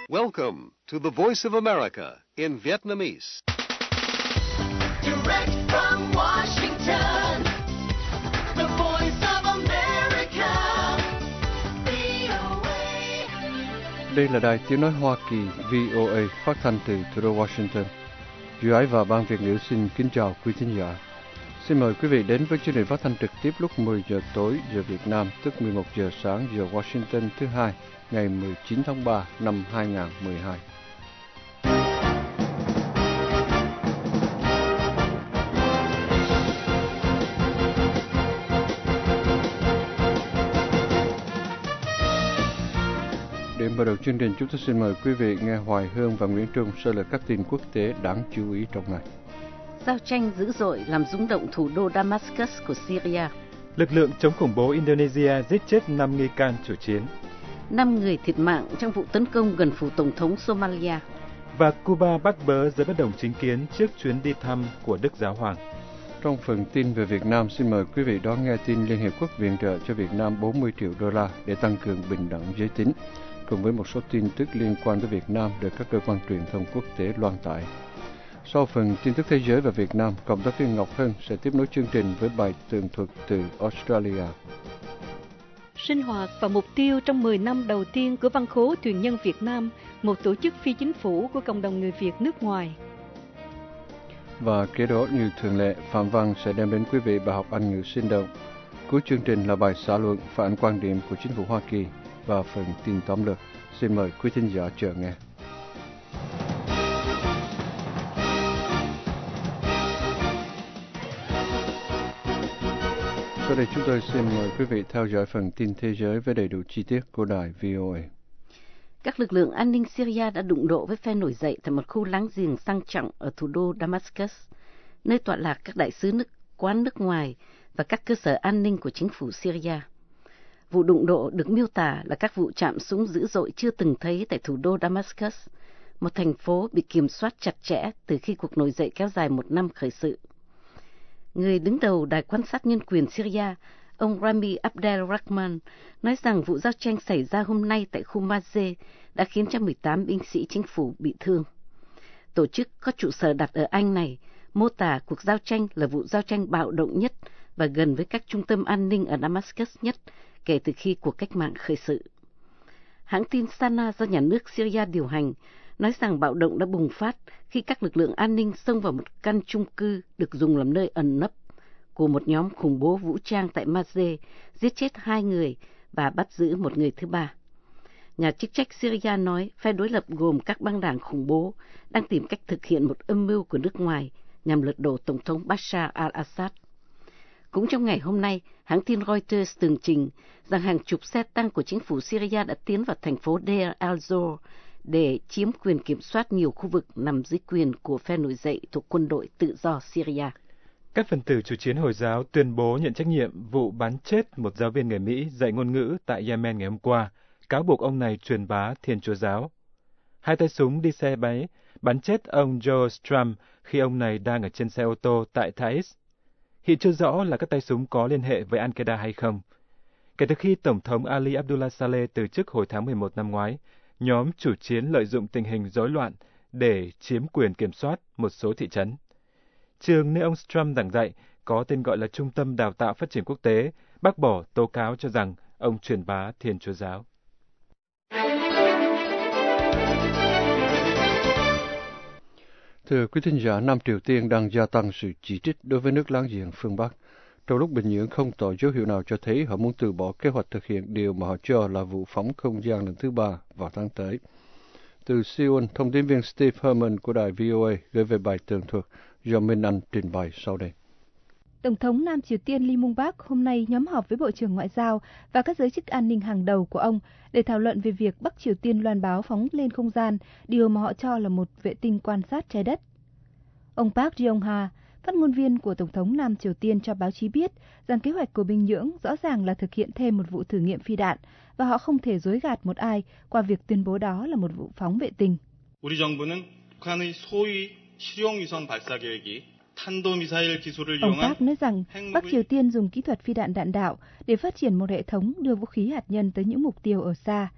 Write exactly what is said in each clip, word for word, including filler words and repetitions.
Welcome to the Voice of America in Vietnamese. Direct from Washington, the Voice of America, vê o a. Đây là đài tiếng nói Hoa Kỳ vê o a phát thanh từ thủ đô Washington. Duy Ái và Ban Việt ngữ xin kính chào quý thính giả. Xin mời quý vị đến với chương trình phát thanh trực tiếp lúc mười giờ tối giờ Việt Nam, tức mười một giờ sáng giờ Washington thứ hai, ngày mười chín tháng ba năm hai nghìn không trăm mười hai. Để mở đầu chương trình, chúng tôi xin mời quý vị nghe Hoài Hương và Nguyễn Trung sơ lược các tin quốc tế đáng chú ý trong ngày. Giao tranh dữ dội làm rung động thủ đô Damascus của Syria. Lực lượng chống khủng bố Indonesia giết chết năm nghi can chủ chiến. Năm người thiệt mạng trong vụ tấn công gần phủ tổng thống Somalia. Và Cuba bắt bớ giới bất đồng chính kiến trước chuyến đi thăm của Đức Giáo Hoàng. Trong phần tin về Việt Nam, xin mời quý vị đón nghe tin Liên Hiệp Quốc viện trợ cho Việt Nam bốn mươi triệu đô la để tăng cường bình đẳng giới tính, cùng với một số tin tức liên quan tới Việt Nam được các cơ quan truyền thông quốc tế loan tải. Sau phần tin tức thế giới và Việt Nam, cộng tác viên Ngọc Hân sẽ tiếp nối chương trình với bài tường thuật từ Australia. Sinh hoạt và mục tiêu trong mười năm đầu tiên của Văn khố Thuyền nhân Việt Nam, một tổ chức phi chính phủ của cộng đồng người Việt nước ngoài. Và kế đó như thường lệ, Phạm Văn sẽ đem đến quý vị bài học Anh ngữ sinh động. Cuối chương trình là bài xã luận phản quan điểm của chính phủ Hoa Kỳ và phần tin tóm lược. Xin mời quý thính giả chờ nghe. Sau đây chúng tôi xin mời quý vị theo dõi phần tin thế giới với đầy đủ chi tiết của đài vê o a. Các lực lượng an ninh Syria đã đụng độ với phe nổi dậy tại một khu láng giềng sang trọng ở thủ đô Damascus, nơi tọa lạc các đại sứ nước quán nước ngoài và các cơ sở an ninh của chính phủ Syria. Vụ đụng độ được miêu tả là các vụ chạm súng dữ dội chưa từng thấy tại thủ đô Damascus, một thành phố bị kiểm soát chặt chẽ từ khi cuộc nổi dậy kéo dài một năm khởi sự. Người đứng đầu Đài quan sát nhân quyền Syria, ông Rami Abdel Rahman, nói rằng vụ giao tranh xảy ra hôm nay tại khu Mazeh đã khiến cho mười tám binh sĩ chính phủ bị thương. Tổ chức có trụ sở đặt ở Anh này mô tả cuộc giao tranh là vụ giao tranh bạo động nhất và gần với các trung tâm an ninh ở Damascus nhất kể từ khi cuộc cách mạng khởi sự. Hãng tin Sana do nhà nước Syria điều hành nói rằng bạo động đã bùng phát khi các lực lượng an ninh xông vào một căn chung cư được dùng làm nơi ẩn nấp của một nhóm khủng bố vũ trang tại Mazeh, giết chết hai người và bắt giữ một người thứ ba. Nhà chức trách Syria nói phe đối lập gồm các băng đảng khủng bố đang tìm cách thực hiện một âm mưu của nước ngoài nhằm lật đổ Tổng thống Bashar al-Assad. Cũng trong ngày hôm nay, hãng tin Reuters tường trình rằng hàng chục xe tăng của chính phủ Syria đã tiến vào thành phố Deir al-Zor để chiếm quyền kiểm soát nhiều khu vực nằm dưới quyền của phe nổi dậy thuộc quân đội tự do Syria. Các phần tử chủ chiến Hồi giáo tuyên bố nhận trách nhiệm vụ bắn chết một giáo viên người Mỹ dạy ngôn ngữ tại Yemen ngày hôm qua, cáo buộc ông này truyền bá Thiên Chúa giáo. Hai tay súng đi xe máy bắn chết ông Joe Strum khi ông này đang ở trên xe ô tô tại Taiz. Hiện chưa rõ là các tay súng có liên hệ với Al-Qaeda hay không. Kể từ khi Tổng thống Ali Abdullah Saleh từ chức hồi tháng mười một năm ngoái, nhóm chủ chiến lợi dụng tình hình rối loạn để chiếm quyền kiểm soát một số thị trấn. Trường nơi ông Strum giảng dạy có tên gọi là Trung tâm Đào tạo Phát triển Quốc tế, bác bỏ tố cáo cho rằng ông truyền bá Thiên Chúa giáo. Thưa quý thính giả, Nam Triều Tiên đang gia tăng sự chỉ trích đối với nước láng giềng phương Bắc, trong lúc Bình Nhưỡng không tỏ dấu hiệu nào cho thấy họ muốn từ bỏ kế hoạch thực hiện điều mà họ cho là vụ phóng không gian lần thứ ba vào tháng tới. Từ Seoul, thông tin viên Steve Herman của đài vê o a gửi về bài tường thuật do Minh Anh trình bày sau đây. Tổng thống Nam Triều Tiên Lee Myung-bak hôm nay nhóm họp với Bộ trưởng Ngoại giao và các giới chức an ninh hàng đầu của ông để thảo luận về việc Bắc Triều Tiên loan báo phóng lên không gian, điều mà họ cho là một vệ tinh quan sát trái đất. Ông Park Jong-ha, phát ngôn viên của Tổng thống Nam Triều Tiên cho báo chí biết rằng kế hoạch của Bình Nhưỡng rõ ràng là thực hiện thêm một vụ thử nghiệm phi đạn và họ không thể dối gạt một ai qua việc tuyên bố đó là một vụ phóng vệ tinh. 우리 정부는 북한의 소위 실용 위성 발사 계획이 Ông Park nói rằng Bắc Triều Tiên dùng kỹ thuật phi đạn đạn đạo để phát triển một hệ thống đưa vũ khí hạt nhân tới những mục tiêu ở xa.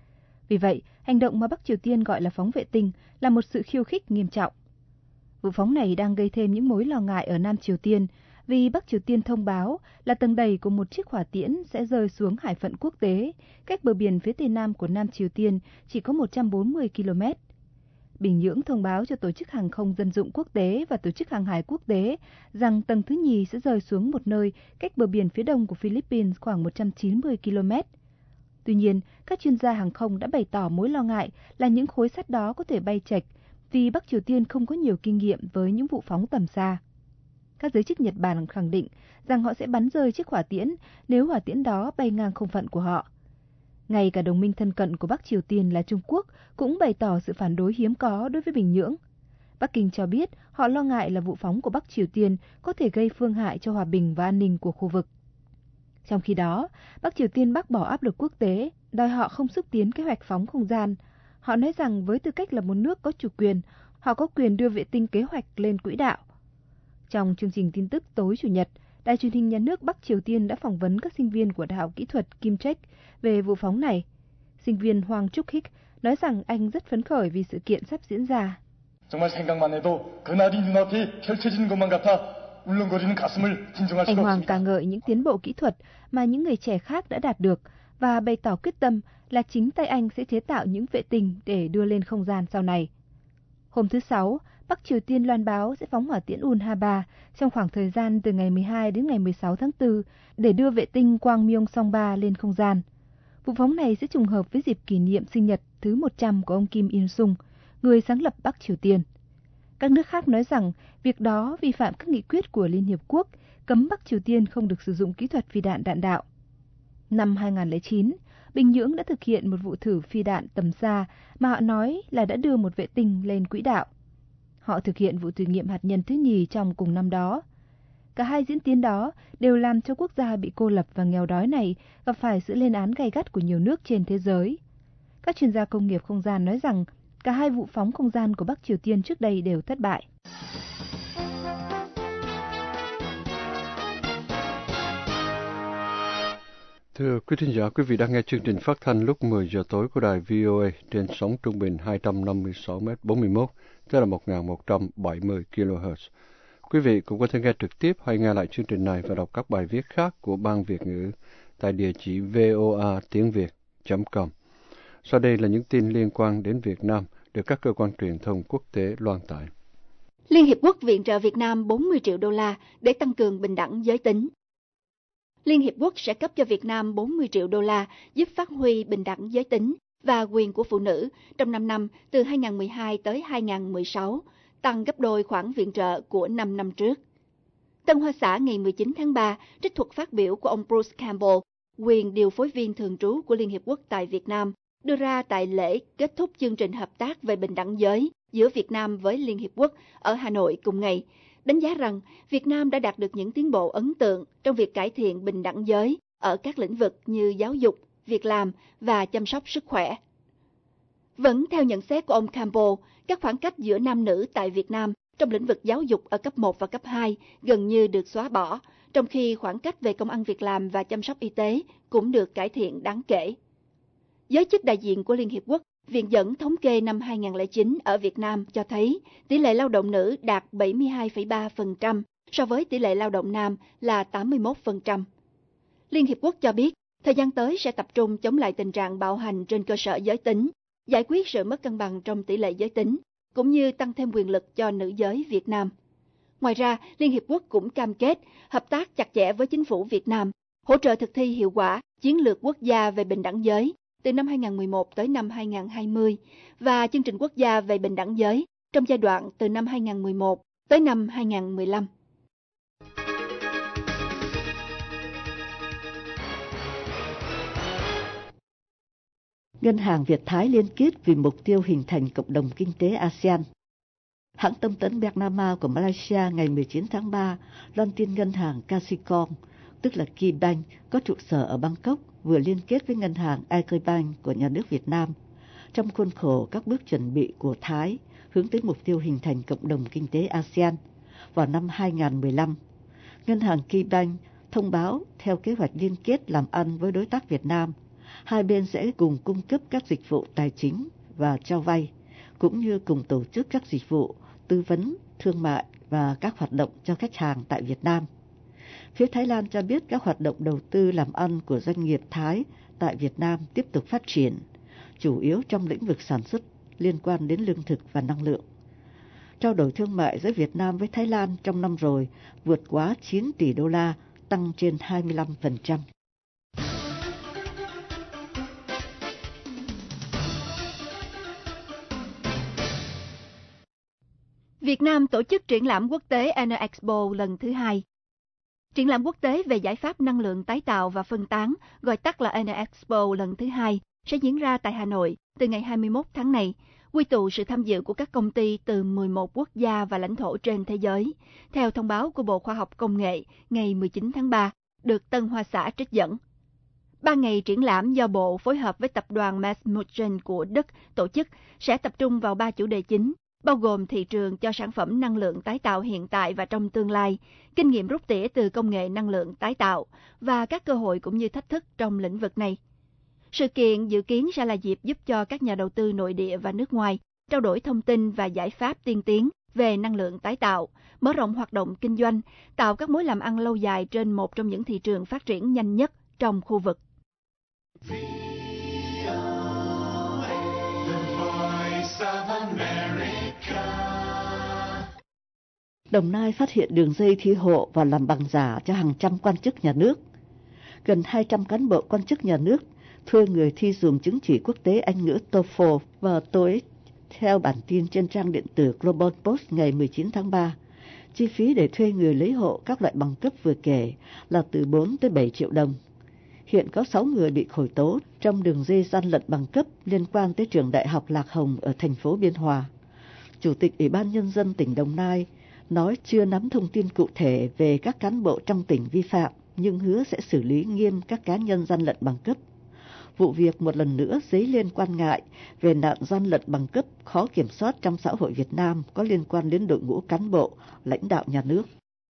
Vì vậy, hành động mà Bắc Triều Tiên gọi là phóng vệ tinh là một sự khiêu khích nghiêm trọng. Vụ phóng này đang gây thêm những mối lo ngại ở Nam Triều Tiên vì Bắc Triều Tiên thông báo là tầng đầy của một chiếc hỏa tiễn sẽ rơi xuống hải phận quốc tế, cách bờ biển phía tây nam của Nam Triều Tiên chỉ có một trăm bốn mươi ki lô mét. Bình Nhưỡng thông báo cho Tổ chức Hàng không Dân dụng Quốc tế và Tổ chức Hàng hải Quốc tế rằng tầng thứ nhì sẽ rơi xuống một nơi cách bờ biển phía đông của Philippines khoảng một trăm chín mươi ki lô mét. Tuy nhiên, các chuyên gia hàng không đã bày tỏ mối lo ngại là những khối sắt đó có thể bay chệch vì Bắc Triều Tiên không có nhiều kinh nghiệm với những vụ phóng tầm xa. Các giới chức Nhật Bản khẳng định rằng họ sẽ bắn rơi chiếc hỏa tiễn nếu hỏa tiễn đó bay ngang không phận của họ. Ngay cả đồng minh thân cận của Bắc Triều Tiên là Trung Quốc cũng bày tỏ sự phản đối hiếm có đối với Bình Nhưỡng. Bắc Kinh cho biết họ lo ngại là vụ phóng của Bắc Triều Tiên có thể gây phương hại cho hòa bình và an ninh của khu vực. Trong khi đó, Bắc Triều Tiên bác bỏ áp lực quốc tế, đòi họ không xúc tiến kế hoạch phóng không gian. Họ nói rằng với tư cách là một nước có chủ quyền, họ có quyền đưa vệ tinh kế hoạch lên quỹ đạo. Trong chương trình tin tức tối Chủ nhật, Đài truyền hình nhà nước Bắc Triều Tiên đã phỏng vấn các sinh viên của Đại học Kỹ thuật Kim Trek về vụ phóng này. Sinh viên Hoàng Trúc Hik nói rằng anh rất phấn khởi vì sự kiện sắp diễn ra. Anh Hoàng ca ngợi những tiến bộ kỹ thuật mà những người trẻ khác đã đạt được và bày tỏ quyết tâm là chính tay anh sẽ chế tạo những vệ tinh để đưa lên không gian sau này. Hôm thứ Sáu, Bắc Triều Tiên loan báo sẽ phóng hỏa tiễn Un-ha ba trong khoảng thời gian từ ngày mười hai đến ngày mười sáu tháng tư để đưa vệ tinh Kwangmyong-song ba lên không gian. Vụ phóng này sẽ trùng hợp với dịp kỷ niệm sinh nhật thứ một trăm của ông Kim Il-sung, người sáng lập Bắc Triều Tiên. Các nước khác nói rằng việc đó vi phạm các nghị quyết của Liên Hiệp Quốc cấm Bắc Triều Tiên không được sử dụng kỹ thuật phi đạn đạn đạo. Năm hai không không chín, Bình Nhưỡng đã thực hiện một vụ thử phi đạn tầm xa mà họ nói là đã đưa một vệ tinh lên quỹ đạo. Họ thực hiện vụ thử nghiệm hạt nhân thứ nhì trong cùng năm đó. Cả hai diễn tiến đó đều làm cho quốc gia bị cô lập và nghèo đói này gặp phải sự lên án gay gắt của nhiều nước trên thế giới. Các chuyên gia công nghiệp không gian nói rằng cả hai vụ phóng không gian của Bắc Triều Tiên trước đây đều thất bại. Thưa quý thính giả, quý vị đang nghe chương trình phát thanh lúc mười giờ tối của đài vê o a trên sóng trung bình hai trăm năm mươi sáu mét bốn mươi mốt, tức là một nghìn một trăm bảy mươi ki lô héc. Quý vị cũng có thể nghe trực tiếp hay nghe lại chương trình này và đọc các bài viết khác của Ban Việt ngữ tại địa chỉ voa tiếng việt chấm com. Sau đây là những tin liên quan đến Việt Nam được các cơ quan truyền thông quốc tế loan tải. Liên Hiệp Quốc viện trợ Việt Nam bốn mươi triệu đô la để tăng cường bình đẳng giới tính. Liên Hiệp Quốc sẽ cấp cho Việt Nam bốn mươi triệu đô la giúp phát huy bình đẳng giới tính và quyền của phụ nữ trong năm năm từ hai nghìn không trăm mười hai tới hai nghìn không trăm mười sáu, tăng gấp đôi khoản viện trợ của năm năm trước. Tân Hoa Xã ngày mười chín tháng ba trích thuật phát biểu của ông Bruce Campbell, quyền điều phối viên thường trú của Liên Hiệp Quốc tại Việt Nam, đưa ra tại lễ kết thúc chương trình hợp tác về bình đẳng giới giữa Việt Nam với Liên Hiệp Quốc ở Hà Nội cùng ngày, đánh giá rằng Việt Nam đã đạt được những tiến bộ ấn tượng trong việc cải thiện bình đẳng giới ở các lĩnh vực như giáo dục, việc làm và chăm sóc sức khỏe. Vẫn theo nhận xét của ông Campbell, các khoảng cách giữa nam nữ tại Việt Nam trong lĩnh vực giáo dục ở cấp một và cấp hai gần như được xóa bỏ, trong khi khoảng cách về công ăn việc làm và chăm sóc y tế cũng được cải thiện đáng kể. Giới chức đại diện của Liên Hiệp Quốc viện dẫn thống kê năm hai nghìn không trăm lẻ chín ở Việt Nam cho thấy tỷ lệ lao động nữ đạt bảy mươi hai phẩy ba phần trăm so với tỷ lệ lao động nam là tám mươi mốt phần trăm. Liên Hiệp Quốc cho biết thời gian tới sẽ tập trung chống lại tình trạng bạo hành trên cơ sở giới tính, giải quyết sự mất cân bằng trong tỷ lệ giới tính, cũng như tăng thêm quyền lực cho nữ giới Việt Nam. Ngoài ra, Liên Hiệp Quốc cũng cam kết hợp tác chặt chẽ với chính phủ Việt Nam, hỗ trợ thực thi hiệu quả chiến lược quốc gia về bình đẳng giới từ năm hai nghìn không trăm mười một tới năm hai nghìn không trăm hai mươi và chương trình quốc gia về bình đẳng giới trong giai đoạn từ năm hai nghìn không trăm mười một tới năm hai nghìn không trăm mười lăm. Ngân hàng Việt Thái liên kết vì mục tiêu hình thành cộng đồng kinh tế a sê an. Hãng thông tấn Bernama của Malaysia ngày mười chín tháng ba loan tin ngân hàng Kasikorn, tức là KeyBank, có trụ sở ở Bangkok, vừa liên kết với ngân hàng Agribank của nhà nước Việt Nam trong khuôn khổ các bước chuẩn bị của Thái hướng tới mục tiêu hình thành cộng đồng kinh tế a sê an vào năm hai nghìn không trăm mười lăm. Ngân hàng KeyBank thông báo theo kế hoạch liên kết làm ăn với đối tác Việt Nam, Hai bên sẽ cùng cung cấp các dịch vụ tài chính và cho vay, cũng như cùng tổ chức các dịch vụ tư vấn, thương mại và các hoạt động cho khách hàng tại Việt Nam. Phía Thái Lan cho biết các hoạt động đầu tư làm ăn của doanh nghiệp Thái tại Việt Nam tiếp tục phát triển, chủ yếu trong lĩnh vực sản xuất liên quan đến lương thực và năng lượng. Trao đổi thương mại giữa Việt Nam với Thái Lan trong năm rồi vượt quá chín tỷ đô la, tăng trên hai mươi lăm phần trăm. Việt Nam tổ chức triển lãm quốc tế Enerexpo lần thứ hai. Triển lãm quốc tế về giải pháp năng lượng tái tạo và phân tán, gọi tắt là Enerexpo lần thứ hai, sẽ diễn ra tại Hà Nội từ ngày hai mươi mốt tháng này, quy tụ sự tham dự của các công ty từ mười một quốc gia và lãnh thổ trên thế giới, theo thông báo của Bộ Khoa học Công nghệ ngày mười chín tháng ba, được Tân Hoa Xã trích dẫn. Ba ngày triển lãm do Bộ phối hợp với tập đoàn Masmuchen của Đức tổ chức sẽ tập trung vào ba chủ đề chính, bao gồm thị trường cho sản phẩm năng lượng tái tạo hiện tại và trong tương lai, kinh nghiệm rút tỉa từ công nghệ năng lượng tái tạo và các cơ hội cũng như thách thức trong lĩnh vực này. Sự kiện dự kiến sẽ là dịp giúp cho các nhà đầu tư nội địa và nước ngoài trao đổi thông tin và giải pháp tiên tiến về năng lượng tái tạo, mở rộng hoạt động kinh doanh, tạo các mối làm ăn lâu dài trên một trong những thị trường phát triển nhanh nhất trong khu vực. Đồng Nai phát hiện đường dây thi hộ và làm bằng giả cho hàng trăm quan chức nhà nước. Gần hai trăm cán bộ quan chức nhà nước thuê người thi dùng chứng chỉ quốc tế Anh ngữ TOEFL và TOEIC, theo bản tin trên trang điện tử Global Post ngày mười chín tháng ba. Chi phí để thuê người lấy hộ các loại bằng cấp vừa kể là từ bốn tới bảy triệu đồng. Hiện có sáu người bị khởi tố trong đường dây gian lận bằng cấp liên quan tới trường Đại học Lạc Hồng ở thành phố Biên Hòa. Chủ tịch Ủy ban Nhân dân tỉnh Đồng Nai nói chưa nắm thông tin cụ thể về các cán bộ trong tỉnh vi phạm, nhưng hứa sẽ xử lý nghiêm các cá nhân gian lận bằng cấp. Vụ việc một lần nữa dấy lên quan ngại về nạn gian lận bằng cấp khó kiểm soát trong xã hội Việt Nam có liên quan đến đội ngũ cán bộ, lãnh đạo nhà nước.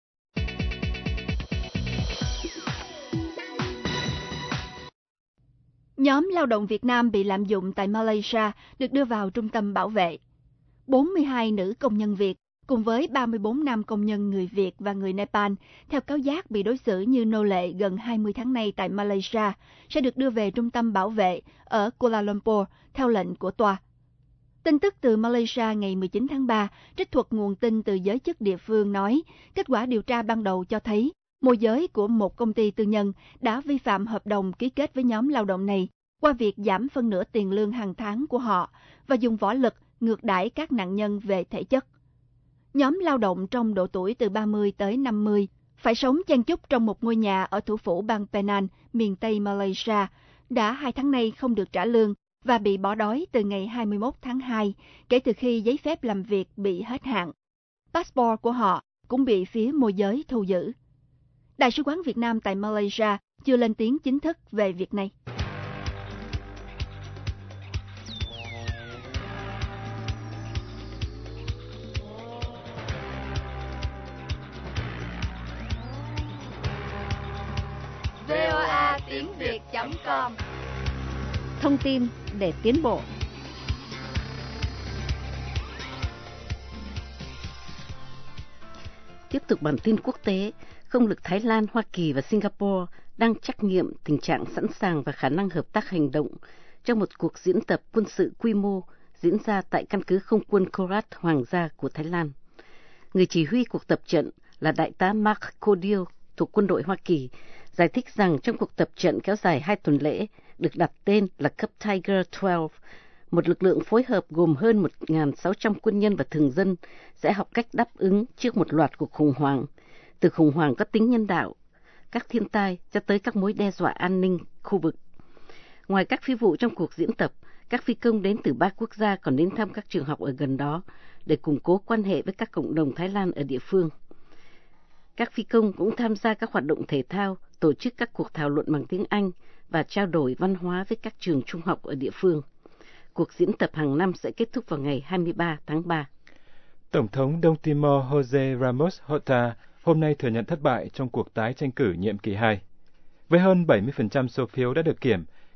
Nhóm lao động Việt Nam bị lạm dụng tại Malaysia được đưa vào trung tâm bảo vệ. bốn mươi hai nữ công nhân Việt cùng với ba mươi bốn nam công nhân người Việt và người Nepal, theo cáo giác bị đối xử như nô lệ gần hai mươi tháng nay tại Malaysia, sẽ được đưa về trung tâm bảo vệ ở Kuala Lumpur theo lệnh của tòa. Tin tức từ Malaysia ngày mười chín tháng ba, trích thuật nguồn tin từ giới chức địa phương nói, kết quả điều tra ban đầu cho thấy môi giới của một công ty tư nhân đã vi phạm hợp đồng ký kết với nhóm lao động này qua việc giảm phân nửa tiền lương hàng tháng của họ và dùng võ lực ngược đãi các nạn nhân về thể chất. Nhóm lao động trong độ tuổi từ ba mươi tới năm mươi phải sống chen chúc trong một ngôi nhà ở thủ phủ bang Penang, miền Tây Malaysia, đã hai tháng nay không được trả lương và bị bỏ đói từ ngày hai mươi mốt tháng hai, kể từ khi giấy phép làm việc bị hết hạn. Passport của họ cũng bị phía môi giới thu giữ. Đại sứ quán Việt Nam tại Malaysia chưa lên tiếng chính thức về việc này. vê o a tiếng việt chấm com. Thông tin để tiến bộ. Tiếp tục bản tin quốc tế, không lực Thái Lan, Hoa Kỳ và Singapore đang trắc nghiệm tình trạng sẵn sàng và khả năng hợp tác hành động trong một cuộc diễn tập quân sự quy mô diễn ra tại căn cứ không quân Korat Hoàng gia của Thái Lan. Người chỉ huy cuộc tập trận là Đại tá Mark Codill thuộc quân đội Hoa Kỳ, giải thích rằng trong cuộc tập trận kéo dài hai tuần lễ được đặt tên là cấp Tiger mười, một lực lượng phối hợp gồm hơn một nghìn sáu trăm quân nhân và thường dân sẽ học cách đáp ứng trước một loạt cuộc khủng hoảng, từ khủng hoảng có tính nhân đạo, các thiên tai cho tới các mối đe dọa an ninh khu vực. Ngoài các phi vụ trong cuộc diễn tập, các phi công đến từ ba quốc gia còn đến thăm các trường học ở gần đó để củng cố quan hệ với các cộng đồng Thái Lan ở địa phương. Các phi công cũng tham gia các hoạt động thể thao, tổ chức các cuộc thảo luận bằng tiếng Anh và trao đổi văn hóa với các trường trung học ở địa phương. Cuộc diễn tập hàng năm sẽ kết thúc vào ngày hai mươi ba tháng ba. Tổng thống Đông Timor José Ramos Horta hôm nay thừa nhận thất bại trong cuộc tái tranh cử nhiệm kỳ hai. Với hơn bảy mươi phần trăm số phiếu đã được kiểm,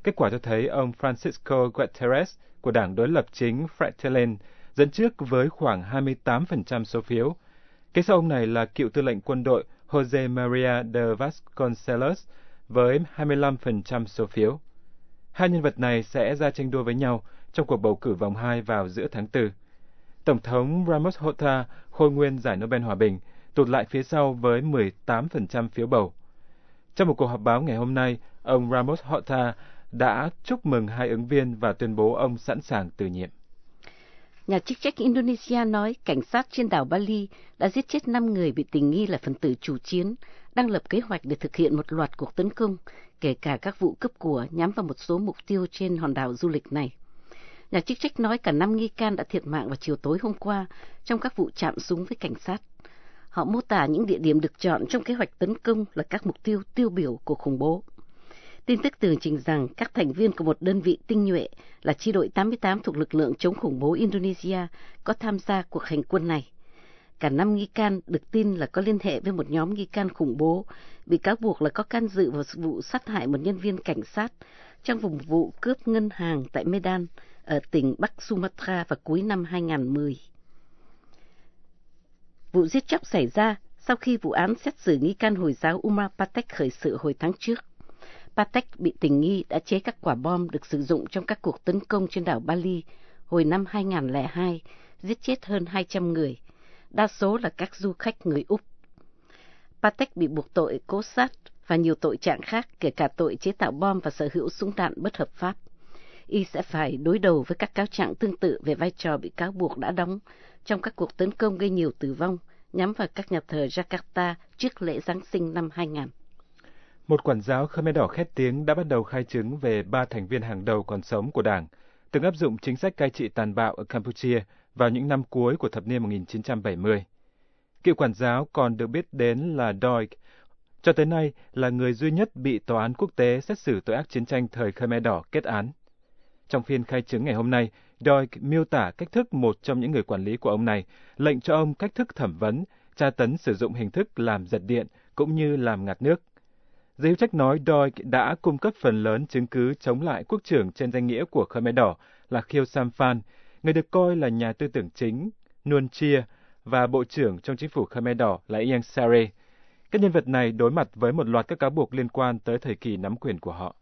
Kết quả cho thấy ông Francisco Guterres của đảng đối lập chính Fratelli dẫn trước với khoảng hai mươi tám phần trăm số phiếu. Kế sau ông này là cựu tư lệnh quân đội Jose Maria de Vasconcelos với hai mươi lăm phần trăm số phiếu. Hai nhân vật này sẽ ra tranh đua với nhau trong cuộc bầu cử vòng hai vào giữa tháng tư. Tổng thống Ramos Horta, khôi nguyên giải Nobel Hòa bình, tụt lại phía sau với mười tám phần trăm phiếu bầu. Trong một cuộc họp báo ngày hôm nay, ông Ramos Horta đã chúc mừng hai ứng viên và tuyên bố ông sẵn sàng từ nhiệm. Nhà chức trách Indonesia nói cảnh sát trên đảo Bali đã giết chết năm người bị tình nghi là phần tử chủ chiến, đang lập kế hoạch để thực hiện một loạt cuộc tấn công, kể cả các vụ cướp của nhắm vào một số mục tiêu trên hòn đảo du lịch này. Nhà chức trách nói cả năm nghi can đã thiệt mạng vào chiều tối hôm qua trong các vụ chạm súng với cảnh sát. Họ mô tả những địa điểm được chọn trong kế hoạch tấn công là các mục tiêu tiêu biểu của khủng bố. Tin tức tường trình rằng các thành viên của một đơn vị tinh nhuệ là chi đội tám mươi tám thuộc lực lượng chống khủng bố Indonesia có tham gia cuộc hành quân này. Cả năm nghi can được tin là có liên hệ với một nhóm nghi can khủng bố, bị cáo buộc là có can dự vào vụ sát hại một nhân viên cảnh sát trong vùng vụ cướp ngân hàng tại Medan, ở tỉnh Bắc Sumatra vào cuối năm hai nghìn không trăm mười. Vụ giết chóc xảy ra sau khi vụ án xét xử nghi can Hồi giáo Umar Patek khởi sự hồi tháng trước. Patek bị tình nghi đã chế các quả bom được sử dụng trong các cuộc tấn công trên đảo Bali hồi năm hai nghìn không trăm lẻ hai, giết chết hơn hai trăm người, đa số là các du khách người Úc. Patek bị buộc tội cố sát và nhiều tội trạng khác, kể cả tội chế tạo bom và sở hữu súng đạn bất hợp pháp. Y sẽ phải đối đầu với các cáo trạng tương tự về vai trò bị cáo buộc đã đóng trong các cuộc tấn công gây nhiều tử vong nhắm vào các nhà thờ Jakarta trước lễ Giáng sinh năm hai nghìn. Một quản giáo Khmer Đỏ khét tiếng đã bắt đầu khai chứng về ba thành viên hàng đầu còn sống của đảng, từng áp dụng chính sách cai trị tàn bạo ở Campuchia vào những năm cuối của thập niên một nghìn chín trăm bảy mươi. Cựu quản giáo còn được biết đến là Doig, cho tới nay là người duy nhất bị Tòa án quốc tế xét xử tội ác chiến tranh thời Khmer Đỏ kết án. Trong phiên khai chứng ngày hôm nay, Doig miêu tả cách thức một trong những người quản lý của ông này lệnh cho ông cách thức thẩm vấn, tra tấn sử dụng hình thức làm giật điện cũng như làm ngạt nước. Giới hữu trách nói Doig đã cung cấp phần lớn chứng cứ chống lại quốc trưởng trên danh nghĩa của Khmer Đỏ là Khieu Samphan, người được coi là nhà tư tưởng chính, Nuon Chea, và bộ trưởng trong chính phủ Khmer Đỏ là Ieng Sare. Các nhân vật này đối mặt với một loạt các cáo buộc liên quan tới thời kỳ nắm quyền của họ.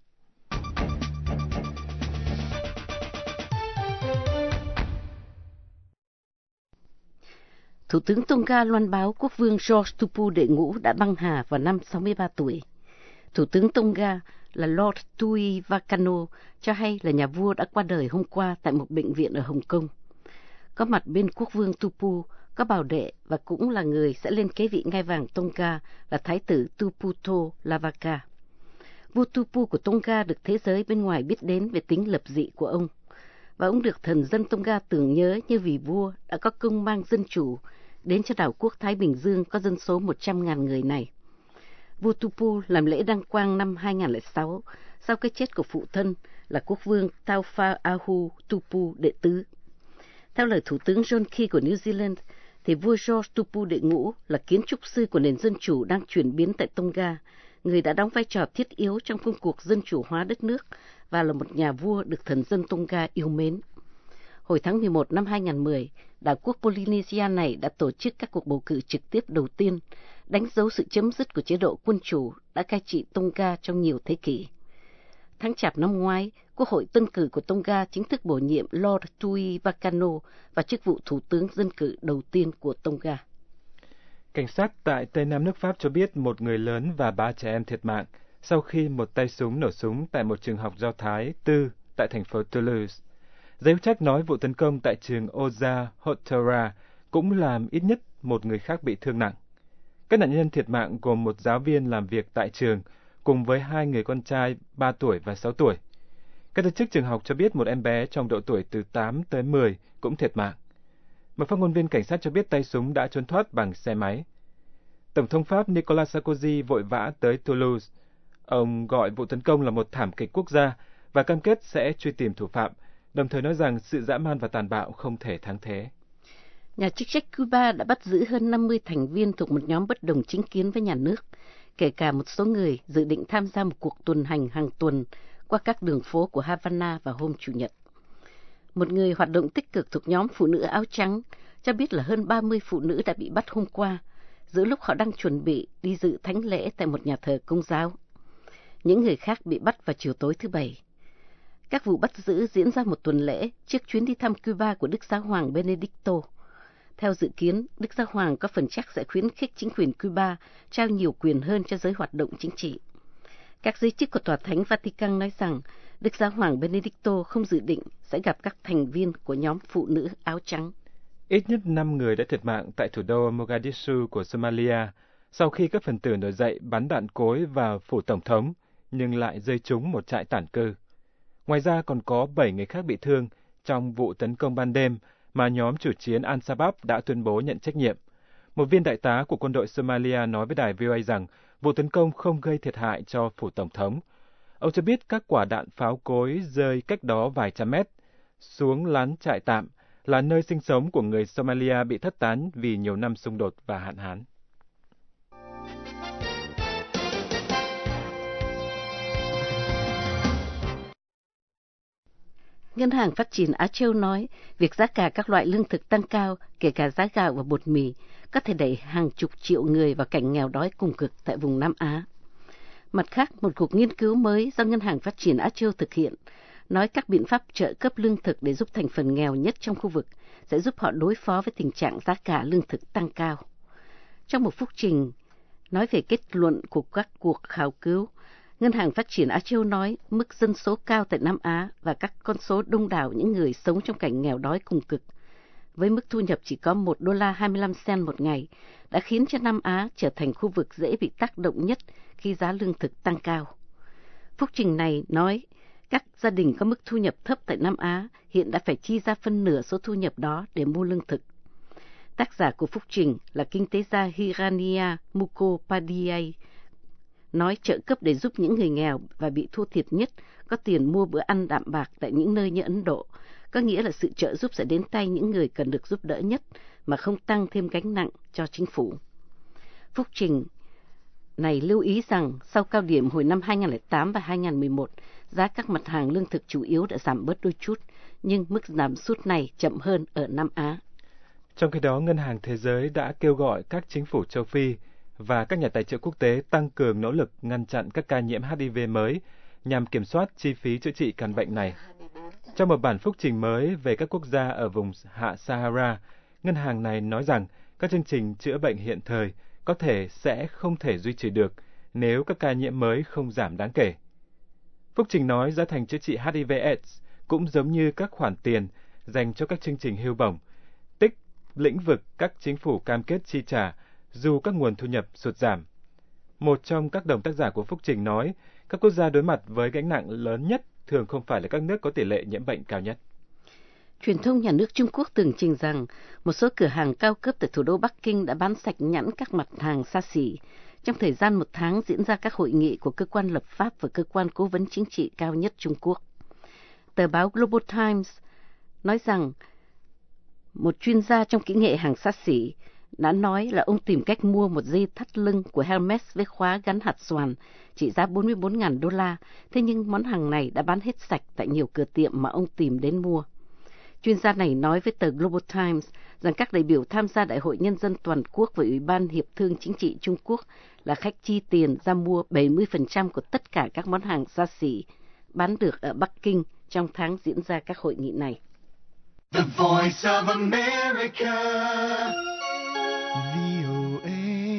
Thủ tướng Tonga loan báo quốc vương George Tupu đệ ngũ đã băng hà vào năm sáu mươi ba tuổi. Thủ tướng Tonga là Lord Tui Vakano cho hay là nhà vua đã qua đời hôm qua tại một bệnh viện ở Hồng Kông. Có mặt bên quốc vương Tupu có bảo đệ và cũng là người sẽ lên kế vị ngai vàng Tonga là Thái tử Tuputo Lavaka. Vua Tupu của Tonga được thế giới bên ngoài biết đến về tính lập dị của ông, và ông được thần dân Tonga tưởng nhớ như vì vua đã có công mang dân chủ đến cho đảo quốc Thái Bình Dương có dân số một trăm nghìn người này. Vua Tupu làm lễ đăng quang năm hai nghìn không trăm lẻ sáu sau cái chết của phụ thân là quốc vương Taufa'ahu Tupu đệ tứ. Theo lời Thủ tướng John Key của New Zealand, thì vua George Tupu đệ ngũ là kiến trúc sư của nền dân chủ đang chuyển biến tại Tonga, người đã đóng vai trò thiết yếu trong công cuộc dân chủ hóa đất nước và là một nhà vua được thần dân Tonga yêu mến. Hồi tháng mười một năm hai nghìn không trăm mười, đảo quốc Polynesia này đã tổ chức các cuộc bầu cử trực tiếp đầu tiên, đánh dấu sự chấm dứt của chế độ quân chủ đã cai trị Tonga trong nhiều thế kỷ. Tháng Chạp năm ngoái, Quốc hội tân cử của Tonga chính thức bổ nhiệm Lord Tui Vakano vào chức vụ thủ tướng dân cử đầu tiên của Tonga. Cảnh sát tại Tây Nam nước Pháp cho biết một người lớn và ba trẻ em thiệt mạng sau khi một tay súng nổ súng tại một trường học Do Thái tư tại thành phố Toulouse. Giới chức trách nói vụ tấn công tại trường Oza Hotora cũng làm ít nhất một người khác bị thương nặng. Các nạn nhân thiệt mạng gồm một giáo viên làm việc tại trường, cùng với hai người con trai ba tuổi và sáu tuổi. Các giới chức trường học cho biết một em bé trong độ tuổi từ tám tới mười cũng thiệt mạng. Một phát ngôn viên cảnh sát cho biết tay súng đã trốn thoát bằng xe máy. Tổng thống Pháp Nicolas Sarkozy vội vã tới Toulouse. Ông gọi vụ tấn công là một thảm kịch quốc gia và cam kết sẽ truy tìm thủ phạm, đồng thời nói rằng sự dã man và tàn bạo không thể thắng thế. Nhà chức trách Cuba đã bắt giữ hơn năm mươi thành viên thuộc một nhóm bất đồng chính kiến với nhà nước, kể cả một số người dự định tham gia một cuộc tuần hành hàng tuần qua các đường phố của Havana vào hôm Chủ nhật. Một người hoạt động tích cực thuộc nhóm phụ nữ áo trắng cho biết là hơn ba mươi phụ nữ đã bị bắt hôm qua, giữa lúc họ đang chuẩn bị đi dự thánh lễ tại một nhà thờ Công giáo. Những người khác bị bắt vào chiều tối thứ Bảy. Các vụ bắt giữ diễn ra một tuần lễ trước chuyến đi thăm Cuba của Đức Giáo hoàng Benedicto. Theo dự kiến, Đức Giáo hoàng có phần chắc sẽ khuyến khích chính quyền Cuba trao nhiều quyền hơn cho giới hoạt động chính trị. Các giới chức của Tòa Thánh Vatican nói rằng Đức Giáo hoàng Benedicto không dự định sẽ gặp các thành viên của nhóm phụ nữ áo trắng. Ít nhất năm người đã thiệt mạng tại thủ đô Mogadishu của Somalia sau khi các phần tử nổi dậy bắn đạn cối vào phủ tổng thống, nhưng lại rơi trúng một trại tản cư. Ngoài ra còn có bảy người khác bị thương trong vụ tấn công ban đêm mà nhóm chủ chiến Al-Shabaab đã tuyên bố nhận trách nhiệm. Một viên đại tá của quân đội Somalia nói với đài vê o a rằng vụ tấn công không gây thiệt hại cho phủ tổng thống. Ông cho biết các quả đạn pháo cối rơi cách đó vài trăm mét xuống lán trại tạm, là nơi sinh sống của người Somalia bị thất tán vì nhiều năm xung đột và hạn hán. Ngân hàng Phát triển Á Châu nói việc giá cả các loại lương thực tăng cao, kể cả giá gạo và bột mì, có thể đẩy hàng chục triệu người vào cảnh nghèo đói cùng cực tại vùng Nam Á. Mặt khác, một cuộc nghiên cứu mới do Ngân hàng Phát triển Á Châu thực hiện nói các biện pháp trợ cấp lương thực để giúp thành phần nghèo nhất trong khu vực sẽ giúp họ đối phó với tình trạng giá cả lương thực tăng cao. Trong một phúc trình nói về kết luận của các cuộc khảo cứu, Ngân hàng Phát triển Á Châu nói mức dân số cao tại Nam Á và các con số đông đảo những người sống trong cảnh nghèo đói cùng cực, với mức thu nhập chỉ có một đô la hai mươi lăm sen một ngày, đã khiến cho Nam Á trở thành khu vực dễ bị tác động nhất khi giá lương thực tăng cao. Phúc trình này nói các gia đình có mức thu nhập thấp tại Nam Á hiện đã phải chi ra phân nửa số thu nhập đó để mua lương thực. Tác giả của phúc trình là kinh tế gia Hirania Mukhopadhyay nói trợ cấp để giúp những người nghèo và bị thua thiệt nhất có tiền mua bữa ăn đạm bạc tại những nơi như Ấn Độ, có nghĩa là sự trợ giúp sẽ đến tay những người cần được giúp đỡ nhất mà không tăng thêm gánh nặng cho chính phủ. Phúc trình này lưu ý rằng sau cao điểm hồi năm hai nghìn không trăm lẻ tám và hai nghìn không trăm mười một, giá các mặt hàng lương thực chủ yếu đã giảm bớt đôi chút, nhưng mức giảm sút này chậm hơn ở Nam Á. Trong khi đó, Ngân hàng Thế giới đã kêu gọi các chính phủ châu Phi và các nhà tài trợ quốc tế tăng cường nỗ lực ngăn chặn các ca nhiễm H I V mới nhằm kiểm soát chi phí chữa trị căn bệnh này. Trong một bản phúc trình mới về các quốc gia ở vùng hạ Sahara, ngân hàng này nói rằng các chương trình chữa bệnh hiện thời có thể sẽ không thể duy trì được nếu các ca nhiễm mới không giảm đáng kể. Phúc trình nói giá thành chữa trị H I V/AIDS cũng giống như các khoản tiền dành cho các chương trình hưu bổng, tích lĩnh vực các chính phủ cam kết chi trả dù các nguồn thu nhập sụt giảm. Một trong các đồng tác giả của phúc trình nói, các quốc gia đối mặt với gánh nặng lớn nhất thường không phải là các nước có tỷ lệ nhiễm bệnh cao nhất. Truyền thông nhà nước Trung Quốc tường trình rằng một số cửa hàng cao cấp tại thủ đô Bắc Kinh đã bán sạch nhẵn các mặt hàng xa xỉ trong thời gian một tháng diễn ra các hội nghị của cơ quan lập pháp và cơ quan cố vấn chính trị cao nhất Trung Quốc. Tờ báo Global Times nói rằng một chuyên gia trong kỹ nghệ hàng xa xỉ đã nói là ông tìm cách mua một dây thắt lưng của Hermes với khóa gắn hạt xoàn trị giá bốn mươi bốn nghìn đô la, thế nhưng món hàng này đã bán hết sạch tại nhiều cửa tiệm mà ông tìm đến mua. Chuyên gia này nói với tờ Global Times rằng các đại biểu tham gia Đại hội Nhân dân Toàn quốc và Ủy ban Hiệp thương Chính trị Trung Quốc là khách chi tiền ra mua bảy mươi phần trăm của tất cả các món hàng xa xỉ bán được ở Bắc Kinh trong tháng diễn ra các hội nghị này. The Voice of America, vê o a.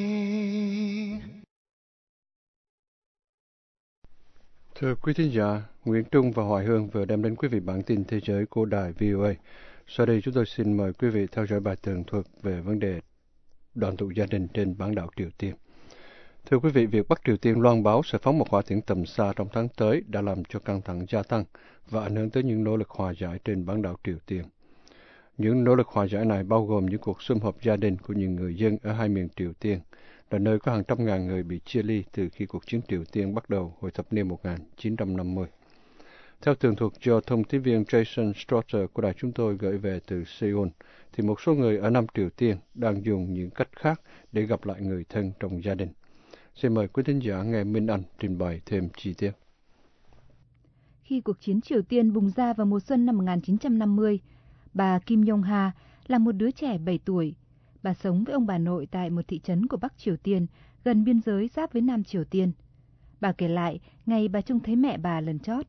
Thưa quý thính giả, Nguyễn Trung và Hoài Hương vừa đem đến quý vị bản tin thế giới của đài vê o a. Sau đây chúng tôi xin mời quý vị theo dõi bài tường thuật về vấn đề đoàn tụ gia đình trên bán đảo Triều Tiên. Thưa quý vị, việc Bắc Triều Tiên loan báo sẽ phóng một hỏa tiễn tầm xa trong tháng tới đã làm cho căng thẳng gia tăng và ảnh hưởng tới những nỗ lực hòa giải trên bán đảo Triều Tiên. Những nỗ lực hòa giải này bao gồm những cuộc sum họp gia đình của những người dân ở hai miền Triều Tiên, là nơi có hàng trăm ngàn người bị chia ly từ khi cuộc chiến Triều Tiên bắt đầu hồi thập niên một nghìn chín trăm năm mươi. Theo tường thuật do thông tin viên Jason Strotter của đài chúng tôi gửi về từ Seoul, thì một số người ở Nam Triều Tiên đang dùng những cách khác để gặp lại người thân trong gia đình. Xin mời quý thính giả nghe Minh Anh trình bày thêm chi tiết. Khi cuộc chiến Triều Tiên bùng ra vào mùa xuân năm một nghìn chín trăm năm mươi, bà Kim Yong-ha là một đứa trẻ bảy tuổi. Bà sống với ông bà nội tại một thị trấn của Bắc Triều Tiên, gần biên giới giáp với Nam Triều Tiên. Bà kể lại ngày bà trông thấy mẹ bà lần chót.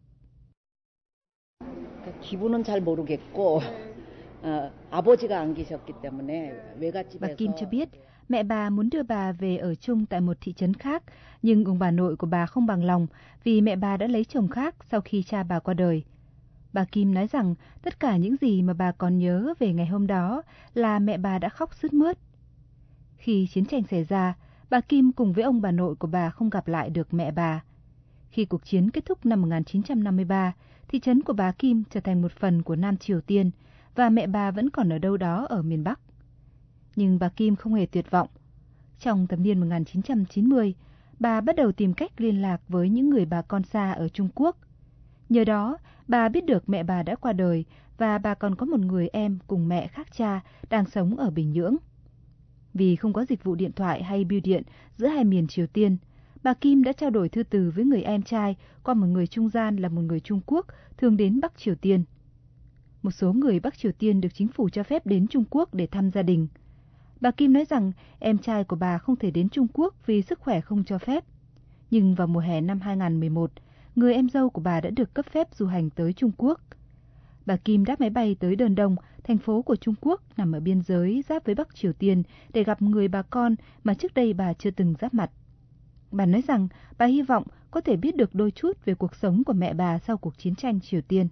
기분은 잘 모르겠고 어, 아버지가 안 계셨기 때문에 외갓집에서. Bà Kim cho biết mẹ bà muốn đưa bà về ở chung tại một thị trấn khác, nhưng ông bà nội của bà không bằng lòng vì mẹ bà đã lấy chồng khác sau khi cha bà qua đời. Bà Kim nói rằng tất cả những gì mà bà còn nhớ về ngày hôm đó là mẹ bà đã khóc sướt mướt. Khi chiến tranh xảy ra, bà Kim cùng với ông bà nội của bà không gặp lại được mẹ bà. Khi cuộc chiến kết thúc năm một nghìn chín trăm năm mươi ba, thị trấn của bà Kim trở thành một phần của Nam Triều Tiên và mẹ bà vẫn còn ở đâu đó ở miền Bắc. Nhưng bà Kim không hề tuyệt vọng. Trong thập niên một nghìn chín trăm chín mươi, bà bắt đầu tìm cách liên lạc với những người bà con xa ở Trung Quốc. Nhờ đó, bà biết được mẹ bà đã qua đời và bà còn có một người em cùng mẹ khác cha đang sống ở Bình Nhưỡng. Vì không có dịch vụ điện thoại hay bưu điện giữa hai miền Triều Tiên, bà Kim đã trao đổi thư từ với người em trai qua một người trung gian là một người Trung Quốc thường đến Bắc Triều Tiên. Một số người Bắc Triều Tiên được chính phủ cho phép đến Trung Quốc để thăm gia đình. Bà Kim nói rằng em trai của bà không thể đến Trung Quốc vì sức khỏe không cho phép. Nhưng vào mùa hè năm hai nghìn không trăm mười một, người em dâu của bà đã được cấp phép du hành tới Trung Quốc. Bà Kim đáp máy bay tới Đơn Đông, thành phố của Trung Quốc nằm ở biên giới giáp với Bắc Triều Tiên để gặp người bà con mà trước đây bà chưa từng giáp mặt. Bà nói rằng bà hy vọng có thể biết được đôi chút về cuộc sống của mẹ bà sau cuộc chiến tranh Triều Tiên.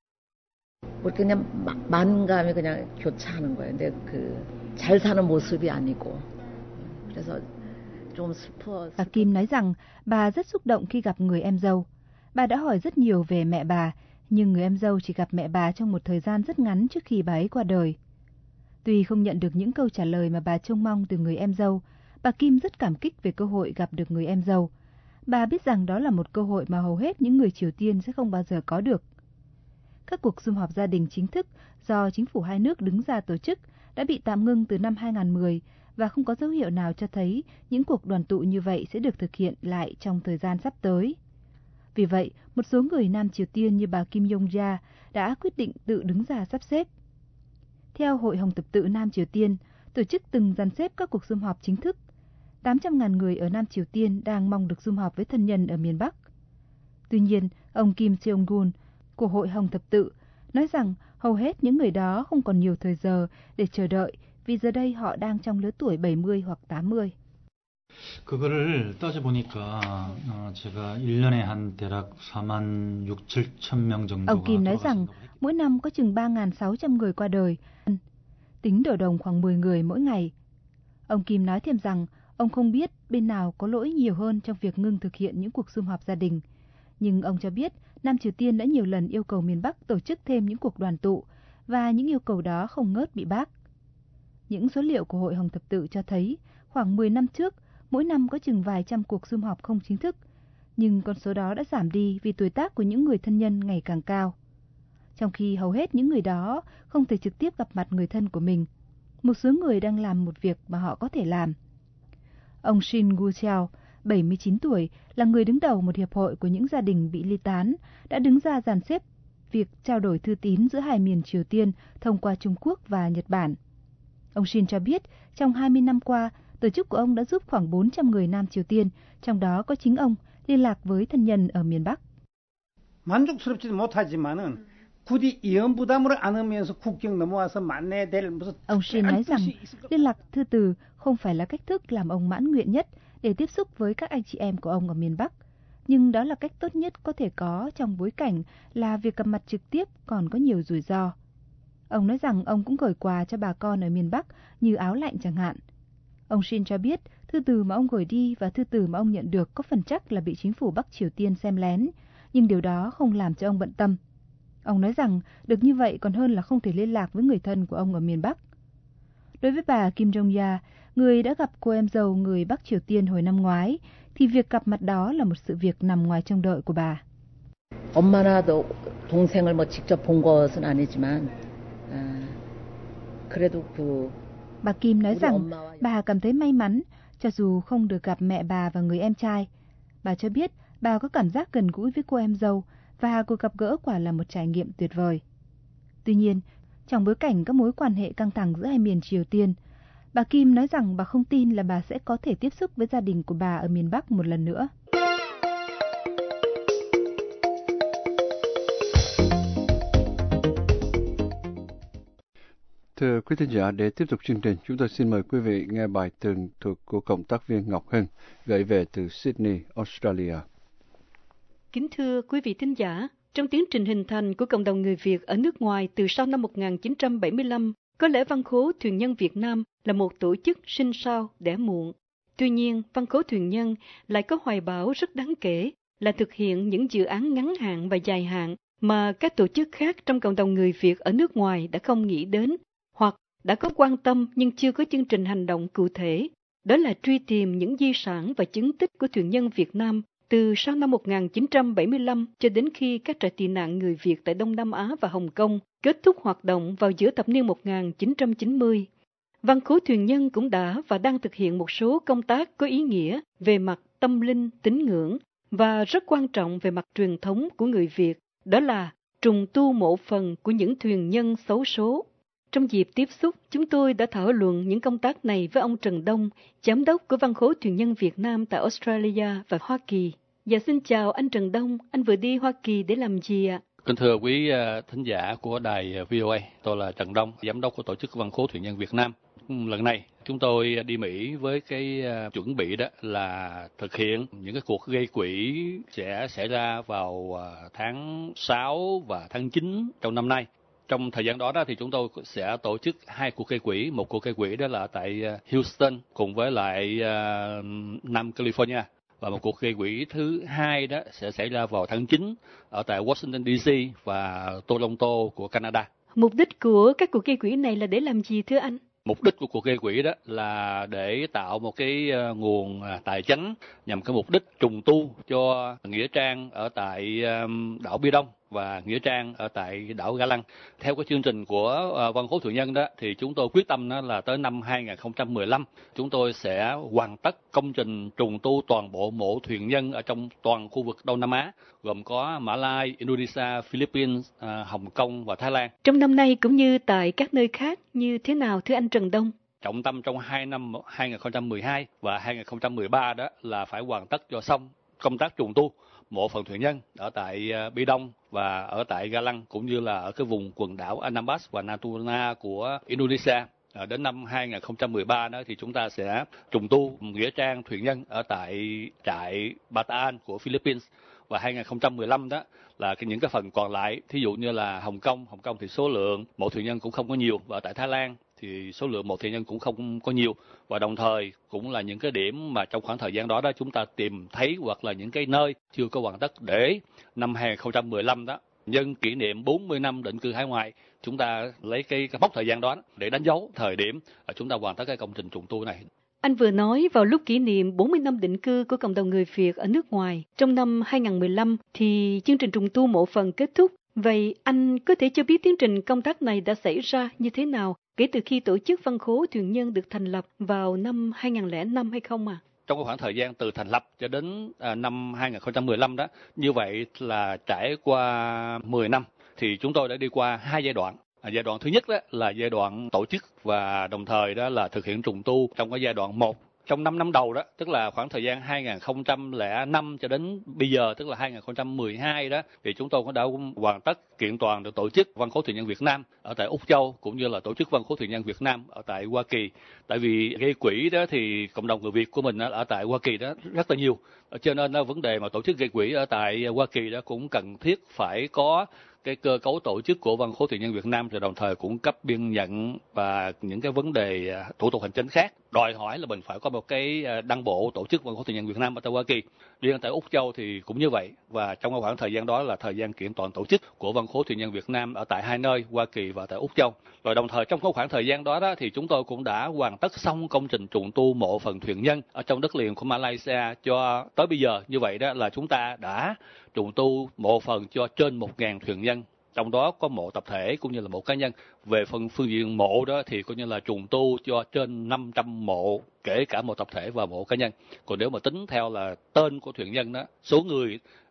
그냥 막 만감이 그냥 교차하는 거예요. 근데 그 잘 사는 모습이 아니고. 그래서 좀 슬퍼. Bà Kim nói rằng bà rất xúc động khi gặp người em dâu. Bà đã hỏi rất nhiều về mẹ bà, nhưng người em dâu chỉ gặp mẹ bà trong một thời gian rất ngắn trước khi bà ấy qua đời. Tuy không nhận được những câu trả lời mà bà trông mong từ người em dâu, bà Kim rất cảm kích về cơ hội gặp được người em dâu. Bà biết rằng đó là một cơ hội mà hầu hết những người Triều Tiên sẽ không bao giờ có được. Các cuộc sum họp gia đình chính thức do chính phủ hai nước đứng ra tổ chức đã bị tạm ngưng từ năm hai nghìn không trăm mười và không có dấu hiệu nào cho thấy những cuộc đoàn tụ như vậy sẽ được thực hiện lại trong thời gian sắp tới. Vì vậy, một số người Nam Triều Tiên như bà Kim Yong-ja đã quyết định tự đứng ra sắp xếp. Theo Hội Hồng Thập Tự Nam Triều Tiên, tổ chức từng dàn xếp các cuộc sum họp chính thức. tám trăm nghìn người ở Nam Triều Tiên đang mong được sum họp với thân nhân ở miền Bắc. Tuy nhiên, ông Kim Seong-gun của Hội Hồng Thập Tự nói rằng hầu hết những người đó không còn nhiều thời giờ để chờ đợi vì giờ đây họ đang trong lứa tuổi bảy mươi hoặc tám mươi. 그거를 따져보니까 어, 제가 일 년에 한 대략 사만 육칠천 명 정도가. Ông Kim nói rằng mỗi năm có chừng ba nghìn sáu trăm người qua đời, tính đổ đồng khoảng mười người mỗi ngày. Ông Kim nói thêm rằng ông không biết bên nào có lỗi nhiều hơn trong việc ngưng thực hiện những cuộc sum họp gia đình. Nhưng ông cho biết Nam Triều Tiên đã nhiều lần yêu cầu miền Bắc tổ chức thêm những cuộc đoàn tụ và những yêu cầu đó không ngớt bị bác. Những số liệu của Hội Hồng Thập Tự cho thấy khoảng mười năm trước, mỗi năm có chừng vài trăm cuộc sum họp không chính thức, nhưng con số đó đã giảm đi vì tuổi tác của những người thân nhân ngày càng cao. Trong khi hầu hết những người đó không thể trực tiếp gặp mặt người thân của mình, một số người đang làm một việc mà họ có thể làm. Ông Shin Gu-cheo, bảy mươi chín tuổi, là người đứng đầu một hiệp hội của những gia đình bị ly tán, đã đứng ra dàn xếp việc trao đổi thư tín giữa hai miền Triều Tiên thông qua Trung Quốc và Nhật Bản. Ông Shin cho biết, trong hai mươi năm qua, tổ chức của ông đã giúp khoảng bốn trăm người Nam Triều Tiên, trong đó có chính ông, liên lạc với thân nhân ở miền Bắc. 만족스럽지도 못하지만은 굳이 이혼 부담을 안으면서 국경 넘어와서 만나야 될 무슨. Ông Shin nói rằng liên lạc thư từ không phải là cách thức làm ông mãn nguyện nhất để tiếp xúc với các anh chị em của ông ở miền Bắc, nhưng đó là cách tốt nhất có thể có trong bối cảnh là việc gặp mặt trực tiếp còn có nhiều rủi ro. Ông nói rằng ông cũng gửi quà cho bà con ở miền Bắc như áo lạnh chẳng hạn. Ông Shin cho biết thư từ mà ông gửi đi và thư từ mà ông nhận được có phần chắc là bị chính phủ Bắc Triều Tiên xem lén, nhưng điều đó không làm cho ông bận tâm. Ông nói rằng được như vậy còn hơn là không thể liên lạc với người thân của ông ở miền Bắc. Đối với bà Kim Jong-ya, người đã gặp cô em dâu người Bắc Triều Tiên hồi năm ngoái, thì việc gặp mặt đó là một sự việc nằm ngoài trông đợi của bà. 엄마나도 동생을 뭐 직접 본 것은 아니지만 아, 그래도 그 Bà Kim nói rằng bà cảm thấy may mắn cho dù không được gặp mẹ bà và người em trai. Bà cho biết bà có cảm giác gần gũi với cô em dâu và cuộc gặp gỡ quả là một trải nghiệm tuyệt vời. Tuy nhiên, trong bối cảnh các mối quan hệ căng thẳng giữa hai miền Triều Tiên, bà Kim nói rằng bà không tin là bà sẽ có thể tiếp xúc với gia đình của bà ở miền Bắc một lần nữa. Thưa quý thính giả, để tiếp tục chương trình, chúng tôi xin mời quý vị nghe bài tường thuật của cộng tác viên Ngọc Hân gửi về từ Sydney, Australia. Kính thưa quý vị thính giả, trong tiến trình hình thành của cộng đồng người Việt ở nước ngoài từ sau năm một nghìn chín trăm bảy mươi lăm, có lẽ Văn khố Thuyền nhân Việt Nam là một tổ chức sinh sau đẻ muộn. Tuy nhiên, Văn khố Thuyền nhân lại có hoài bão rất đáng kể là thực hiện những dự án ngắn hạn và dài hạn mà các tổ chức khác trong cộng đồng người Việt ở nước ngoài đã không nghĩ đến, hoặc đã có quan tâm nhưng chưa có chương trình hành động cụ thể. Đó là truy tìm những di sản và chứng tích của thuyền nhân Việt Nam từ sau năm một nghìn chín trăm bảy mươi lăm cho đến khi các trại tị nạn người Việt tại Đông Nam Á và Hồng Kông kết thúc hoạt động vào giữa thập niên một nghìn chín trăm chín mươi. Văn khố Thuyền nhân cũng đã và đang thực hiện một số công tác có ý nghĩa về mặt tâm linh, tín ngưỡng và rất quan trọng về mặt truyền thống của người Việt, đó là trùng tu mộ phần của những thuyền nhân xấu số. Trong dịp tiếp xúc, chúng tôi đã thảo luận những công tác này với ông Trần Đông, giám đốc của Văn khố Thuyền nhân Việt Nam tại Australia và Hoa Kỳ. Dạ xin chào anh Trần Đông, anh vừa đi Hoa Kỳ để làm gì ạ? Kính thưa quý thính giả của đài vê o a, tôi là Trần Đông, giám đốc của tổ chức Văn khố Thuyền nhân Việt Nam. Lần này chúng tôi đi Mỹ với cái chuẩn bị đó là thực hiện những cái cuộc gây quỹ sẽ xảy ra vào tháng sáu và tháng chín trong năm nay. Trong thời gian đó, đó thì chúng tôi sẽ tổ chức hai cuộc gây quỹ, một cuộc gây quỹ đó là tại Houston cùng với lại uh, Nam California, và một cuộc gây quỹ thứ hai đó sẽ xảy ra vào tháng chín ở tại Washington đê xê và Toronto của Canada. Mục đích của các cuộc gây quỹ này là để làm gì thưa anh? Mục đích của cuộc gây quỹ đó là để tạo một cái nguồn tài chánh nhằm cái mục đích trùng tu cho nghĩa trang ở tại đảo Bi Đông và nghĩa trang ở tại đảo Ga Lăng. Theo cái chương trình của Văn khố Thuyền nhân đó thì chúng tôi quyết tâm đó là tới năm hai nghìn không trăm mười lăm chúng tôi sẽ hoàn tất công trình trùng tu toàn bộ mộ thuyền nhân ở trong toàn khu vực Đông Nam Á, gồm có Mã Lai, Indonesia, Philippines, Hồng Kông và Thái Lan. Trong năm nay cũng như tại các nơi khác như thế nào thưa anh Trần Đông? Trọng tâm trong hai năm hai nghìn không trăm mười hai và hai nghìn không trăm mười ba đó là phải hoàn tất cho xong công tác trùng tu mộ phần thuyền nhân ở tại Bi Đông và ở tại Ga Lăng, cũng như là ở cái vùng quần đảo Anambas và Natuna của Indonesia. À, đến năm hai nghìn không trăm mười ba đó thì chúng ta sẽ trùng tu nghĩa trang thuyền nhân ở tại trại Bataan của Philippines, và hai nghìn không trăm mười lăm đó là cái những cái phần còn lại, thí dụ như là Hồng Kông, Hồng Kông thì số lượng mộ thuyền nhân cũng không có nhiều, và tại Thái Lan thì số lượng mộ thuyền nhân cũng không có nhiều, và đồng thời cũng là những cái điểm mà trong khoảng thời gian đó đó chúng ta tìm thấy hoặc là những cái nơi chưa có hoàn tất, để năm hai nghìn không trăm mười lăm đó nhân kỷ niệm bốn mươi năm định cư hải ngoại, chúng ta lấy cái, cái mốc thời gian đó để đánh dấu thời điểm chúng ta hoàn tất cái công trình trùng tu này. Anh vừa nói vào lúc kỷ niệm bốn mươi năm định cư của cộng đồng người Việt ở nước ngoài trong năm hai nghìn không trăm mười lăm thì chương trình trùng tu mộ phần kết thúc. Vậy anh có thể cho biết tiến trình công tác này đã xảy ra như thế nào kể từ khi tổ chức Văn khố Thuyền nhân được thành lập vào năm hai nghìn không trăm lẻ năm hay không à? Trong khoảng thời gian từ thành lập cho đến à, năm hai nghìn không trăm mười lăm đó, như vậy là trải qua mười năm thì chúng tôi đã đi qua hai giai đoạn. À, giai đoạn thứ nhất đó là giai đoạn tổ chức và đồng thời đó là thực hiện trùng tu trong cái giai đoạn một. Trong năm năm đầu đó, tức là khoảng thời gian hai nghìn không trăm lẻ năm cho đến bây giờ, tức là hai nghìn không trăm mười hai đó, thì chúng tôi cũng đã hoàn tất kiện toàn được tổ chức Văn khố Thuyền nhân Việt Nam ở tại Úc Châu, cũng như là tổ chức Văn khố Thuyền nhân Việt Nam ở tại Hoa Kỳ. Tại vì gây quỹ đó thì cộng đồng người Việt của mình ở tại Hoa Kỳ đó rất là nhiều, cho nên đó, vấn đề mà tổ chức gây quỹ ở tại Hoa Kỳ đó cũng cần thiết phải có cái cơ cấu tổ chức của Văn khố Thuyền nhân Việt Nam, rồi đồng thời cũng cấp biên nhận và những cái vấn đề thủ tục hành chính khác đòi hỏi là mình phải có một cái đăng bộ tổ chức Văn khố Thuyền nhân Việt Nam ở tại Hoa Kỳ. Riêng tại Úc Châu thì cũng như vậy, và trong khoảng thời gian đó là thời gian kiện toàn tổ chức của Văn khố Thuyền nhân Việt Nam ở tại hai nơi Hoa Kỳ và tại Úc Châu. Rồi đồng thời trong khoảng thời gian đó, đó thì chúng tôi cũng đã hoàn tất xong công trình trùng tu mộ phần thuyền nhân ở trong đất liền của Malaysia cho tới bây giờ. Như vậy đó là chúng ta đã trùng tu mộ phần cho trên một nghìn thuyền nhân, trong đó có mộ tập thể cũng như là mộ cá nhân. Về phần phương diện mộ đó thì coi như là trùng tu cho trên năm trăm mộ, kể cả mộ tập thể và mộ cá nhân. Còn nếu mà tính theo là tên của thuyền nhân đó, số người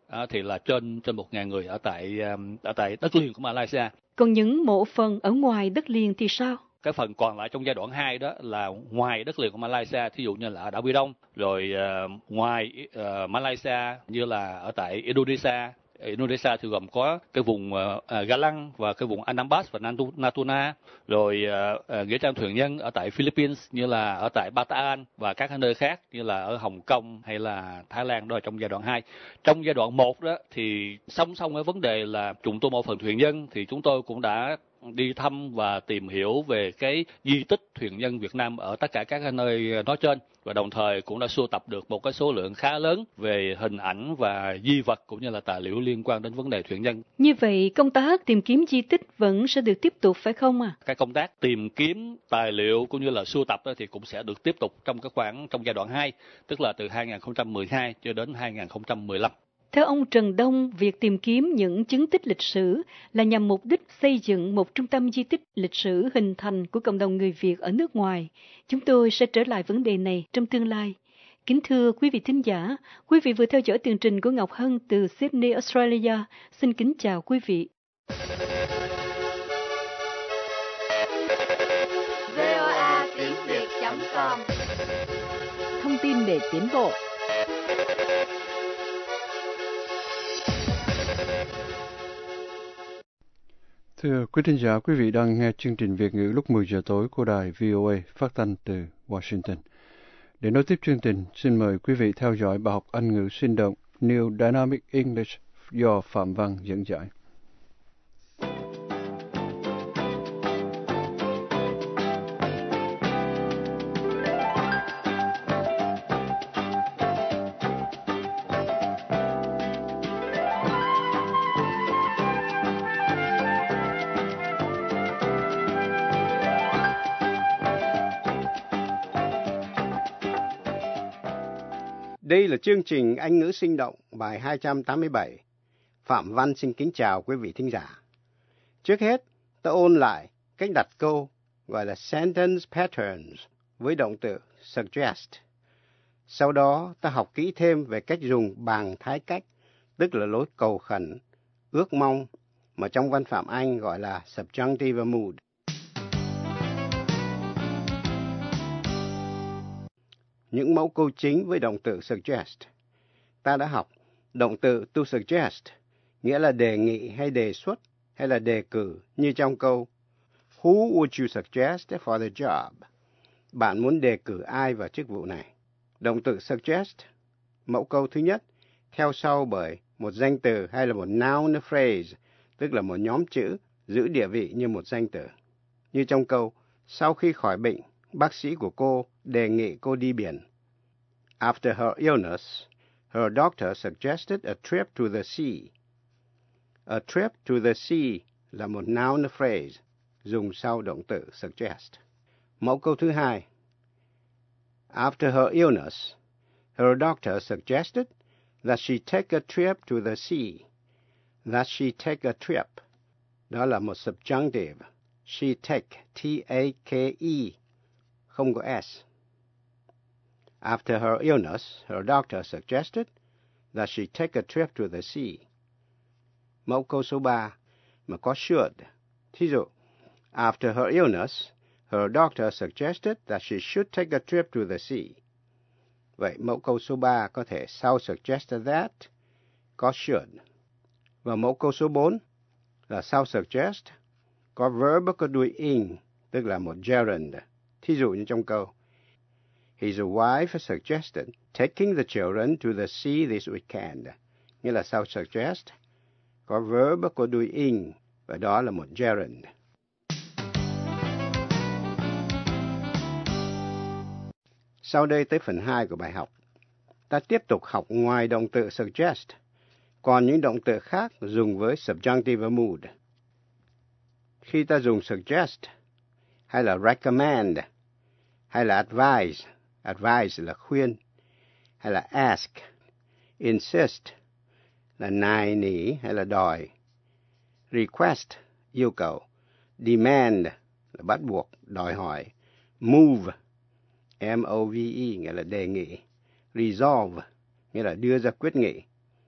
à, thì là trên trên một ngàn người ở tại ở tại đất liền của Malaysia. Còn những mộ phần ở ngoài đất liền thì sao? Cái phần còn lại trong giai đoạn hai đó là ngoài đất liền của Malaysia, thí dụ như là ở đảo Biển Đông, rồi uh, ngoài uh, Malaysia như là ở tại Indonesia. Indonesia thì gồm có cái vùng uh, Galang và cái vùng Anambas và Natuna, rồi uh, uh, nghĩa trang thuyền nhân ở tại Philippines như là ở tại Bataan và các nơi khác như là ở Hồng Kông hay là Thái Lan, đó là trong giai đoạn hai. Trong giai đoạn một đó thì song song với vấn đề là trùng tu mộ phần thuyền nhân thì chúng tôi cũng đã đi thăm và tìm hiểu về cái di tích thuyền nhân Việt Nam ở tất cả các nơi nói trên, và đồng thời cũng đã sưu tập được một cái số lượng khá lớn về hình ảnh và di vật cũng như là tài liệu liên quan đến vấn đề thuyền nhân. Như vậy công tác tìm kiếm di tích vẫn sẽ được tiếp tục phải không à? Cái công tác tìm kiếm tài liệu cũng như là sưu tập thì cũng sẽ được tiếp tục trong cái khoảng trong giai đoạn hai, tức là từ hai nghìn không trăm mười hai cho đến hai nghìn không trăm mười lăm. Theo ông Trần Đông, việc tìm kiếm những chứng tích lịch sử là nhằm mục đích xây dựng một trung tâm di tích lịch sử hình thành của cộng đồng người Việt ở nước ngoài. Chúng tôi sẽ trở lại vấn đề này trong tương lai. Kính thưa quý vị thính giả, quý vị vừa theo dõi tường trình của Ngọc Hân từ Sydney, Australia. Xin kính chào quý vị. vê o a tiếng việt chấm com Thông tin để tiến bộ. Thưa quý thính giả, quý vị đang nghe chương trình Việt ngữ lúc mười giờ tối của đài vê o a phát thanh từ Washington. Để nối tiếp chương trình, xin mời quý vị theo dõi bài học Anh ngữ sinh động New Dynamic English do Phạm Văn dẫn giải. Đây là chương trình Anh ngữ sinh động bài hai trăm tám mươi bảy. Phạm Văn xin kính chào quý vị thính giả. Trước hết, ta ôn lại cách đặt câu gọi là sentence patterns với động từ suggest. Sau đó, ta học kỹ thêm về cách dùng bằng thái cách, tức là lối cầu khẩn, ước mong, mà trong văn phạm Anh gọi là subjunctive mood. Những mẫu câu chính với động từ suggest. Ta đã học động từ to suggest, nghĩa là đề nghị hay đề xuất hay là đề cử, như trong câu Who would you suggest for the job? Bạn muốn đề cử ai vào chức vụ này? Động từ suggest, mẫu câu thứ nhất, theo sau bởi một danh từ hay là một noun phrase, tức là một nhóm chữ giữ địa vị như một danh từ. Như trong câu, sau khi khỏi bệnh, bác sĩ của cô đề nghị cô đi biển. After her illness, her doctor suggested a trip to the sea. A trip to the sea là một noun phrase, dùng sau động từ suggest. Mẫu câu thứ hai. After her illness, her doctor suggested that she take a trip to the sea. That she take a trip. Đó là một subjunctive. She take, T A K E, không có S. After her illness, her doctor suggested that she take a trip to the sea. Mẫu câu số ba mà có should. Thí dụ, after her illness, her doctor suggested that she should take a trip to the sea. Vậy mẫu câu số ba có thể sau suggested that, có should. Và mẫu câu số bốn là sau suggest, có verb có đuôi ing, tức là một gerund. Thí dụ như trong câu, his wife suggested taking the children to the sea this weekend. Nghĩa là sau suggest, có verb có đuôi ing, và đó là một gerund. Sau đây tới phần hai của bài học. Ta tiếp tục học ngoài động từ suggest, còn những động từ khác dùng với subjunctive mood. Khi ta dùng suggest, hay là recommend, hay là advise, advise là khuyên, hay là ask, insist là nài nỉ hay là đòi, request, yêu cầu, demand là bắt buộc, đòi hỏi, move, M O V E nghĩa là đề nghị, resolve nghĩa là đưa ra quyết nghị.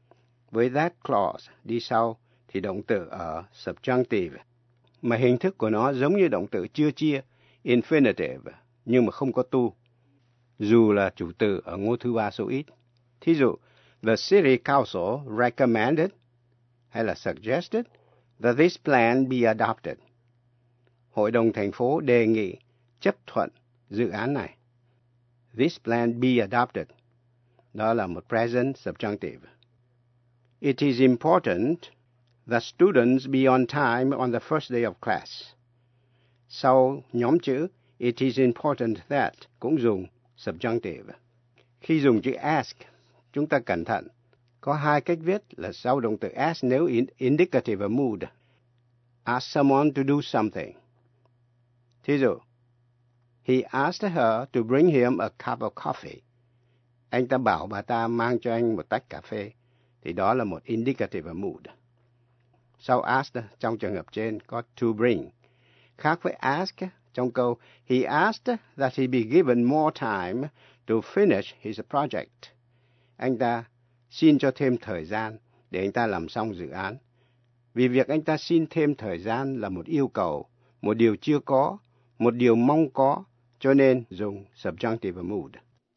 với that clause đi sau thì động từ ở subjunctive, mà hình thức của nó giống như động từ chưa chia, infinitive, nhưng mà không có tu, dù là chủ từ ở ngôi thứ ba số ít. Thí dụ, the city council recommended hay là suggested that this plan be adopted. Hội đồng thành phố đề nghị chấp thuận dự án này. This plan be adopted. Đó là một present subjunctive. It is important that students be on time on the first day of class. Sau nhóm chữ it is important that cũng dùng subjunctive. Khi dùng chữ ask, chúng ta cẩn thận. Có hai cách viết là sau động từ ask nếu in indicative mood. Ask someone to do something. Thí dụ, he asked her to bring him a cup of coffee. Anh ta bảo bà ta mang cho anh một tách cà phê. Thì đó là một indicative mood. Sau ask trong trường hợp trên có to bring. Khác với ask trong câu he asked that he be given more time to finish his project. Anh ta xin cho thêm thời gian để anh ta làm xong dự án. Vì việc anh ta xin thêm thời gian là một yêu cầu, một điều chưa có, một điều mong có, cho nên dùng subjunctive mood.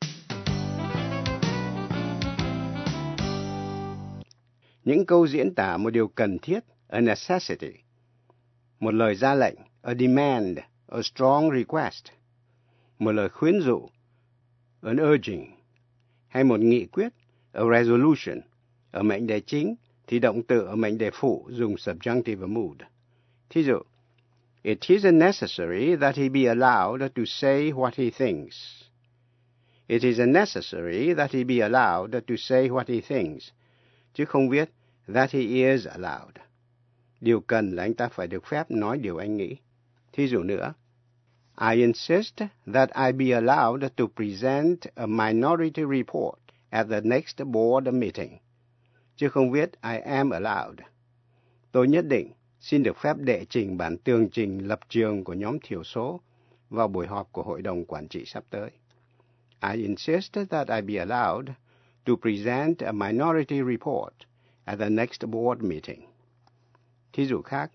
Những câu diễn tả một điều cần thiết, a necessity, một lời ra lệnh, a demand, a strong request, một lời khuyến dụ, an urging, hay một nghị quyết, a resolution, ở mệnh đề chính thì động từ ở mệnh đề phụ dùng subjunctive mood. Thí dụ, it is necessary that he be allowed to say what he thinks. It is necessary that he be allowed to say what he thinks, chứ không viết that he is allowed. Điều cần là anh ta phải được phép nói điều anh nghĩ. Thí dụ nữa, I insist that I be allowed to present a minority report at the next board meeting, chứ không viết I am allowed. Tôi nhất định xin được phép đệ trình bản tường trình lập trường của nhóm thiểu số vào buổi họp của hội đồng quản trị sắp tới. I insist that I be allowed to present a minority report at the next board meeting. Thí dụ khác,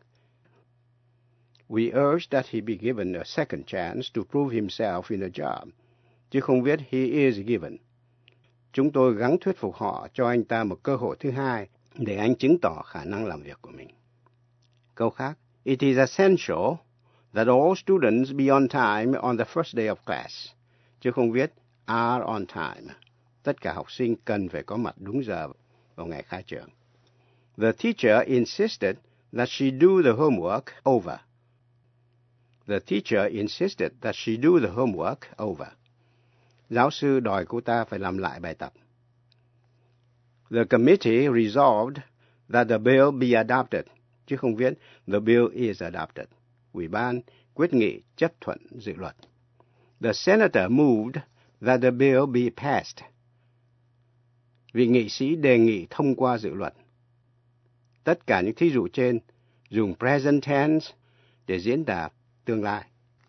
we urge that he be given a second chance to prove himself in a job, chứ không viết he is given. Chúng tôi gắng thuyết phục họ cho anh ta một cơ hội thứ hai để anh chứng tỏ khả năng làm việc của mình. Câu khác, it is essential that all students be on time on the first day of class, chứ không viết are on time. Tất cả học sinh cần phải có mặt đúng giờ vào ngày khai trường. The teacher insisted that she do the homework over. The teacher insisted that she do the homework over. Giáo sư đòi cô ta phải làm lại bài tập. The committee resolved that the bill be adopted, chứ không viết the bill is adopted. Ủy ban quyết nghị chấp thuận dự luật. The senator moved that the bill be passed. Vị nghị sĩ đề nghị thông qua dự luật. Tất cả những thí dụ trên dùng present tense để diễn tả tương lai.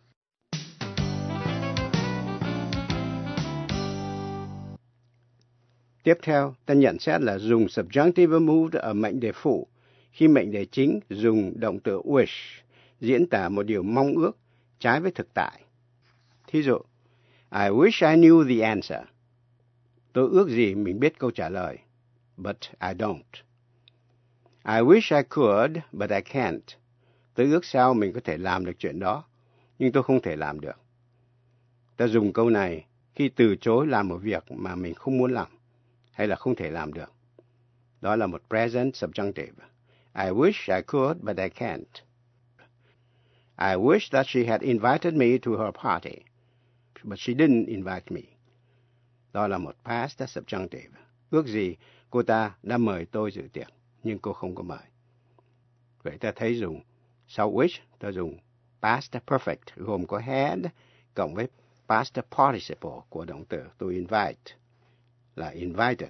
Tiếp theo, ta nhận xét là dùng subjunctive mood ở mệnh đề phụ khi mệnh đề chính dùng động từ wish diễn tả một điều mong ước trái với thực tại. Thí dụ, I wish I knew the answer. Tôi ước gì mình biết câu trả lời, but I don't. I wish I could, but I can't. Tôi ước sao mình có thể làm được chuyện đó, nhưng tôi không thể làm được. Ta dùng câu này khi từ chối làm một việc mà mình không muốn làm, hay là không thể làm được. Đó là một present subjunctive. I wish I could, but I can't. I wish that she had invited me to her party, but she didn't invite me. Đó là một past subjunctive. Ước gì cô ta đã mời tôi dự tiệc, nhưng cô không có mời. Vậy ta thấy dùng sau wish, ta dùng past perfect gồm có had cộng với past participle của động từ to invite là invited.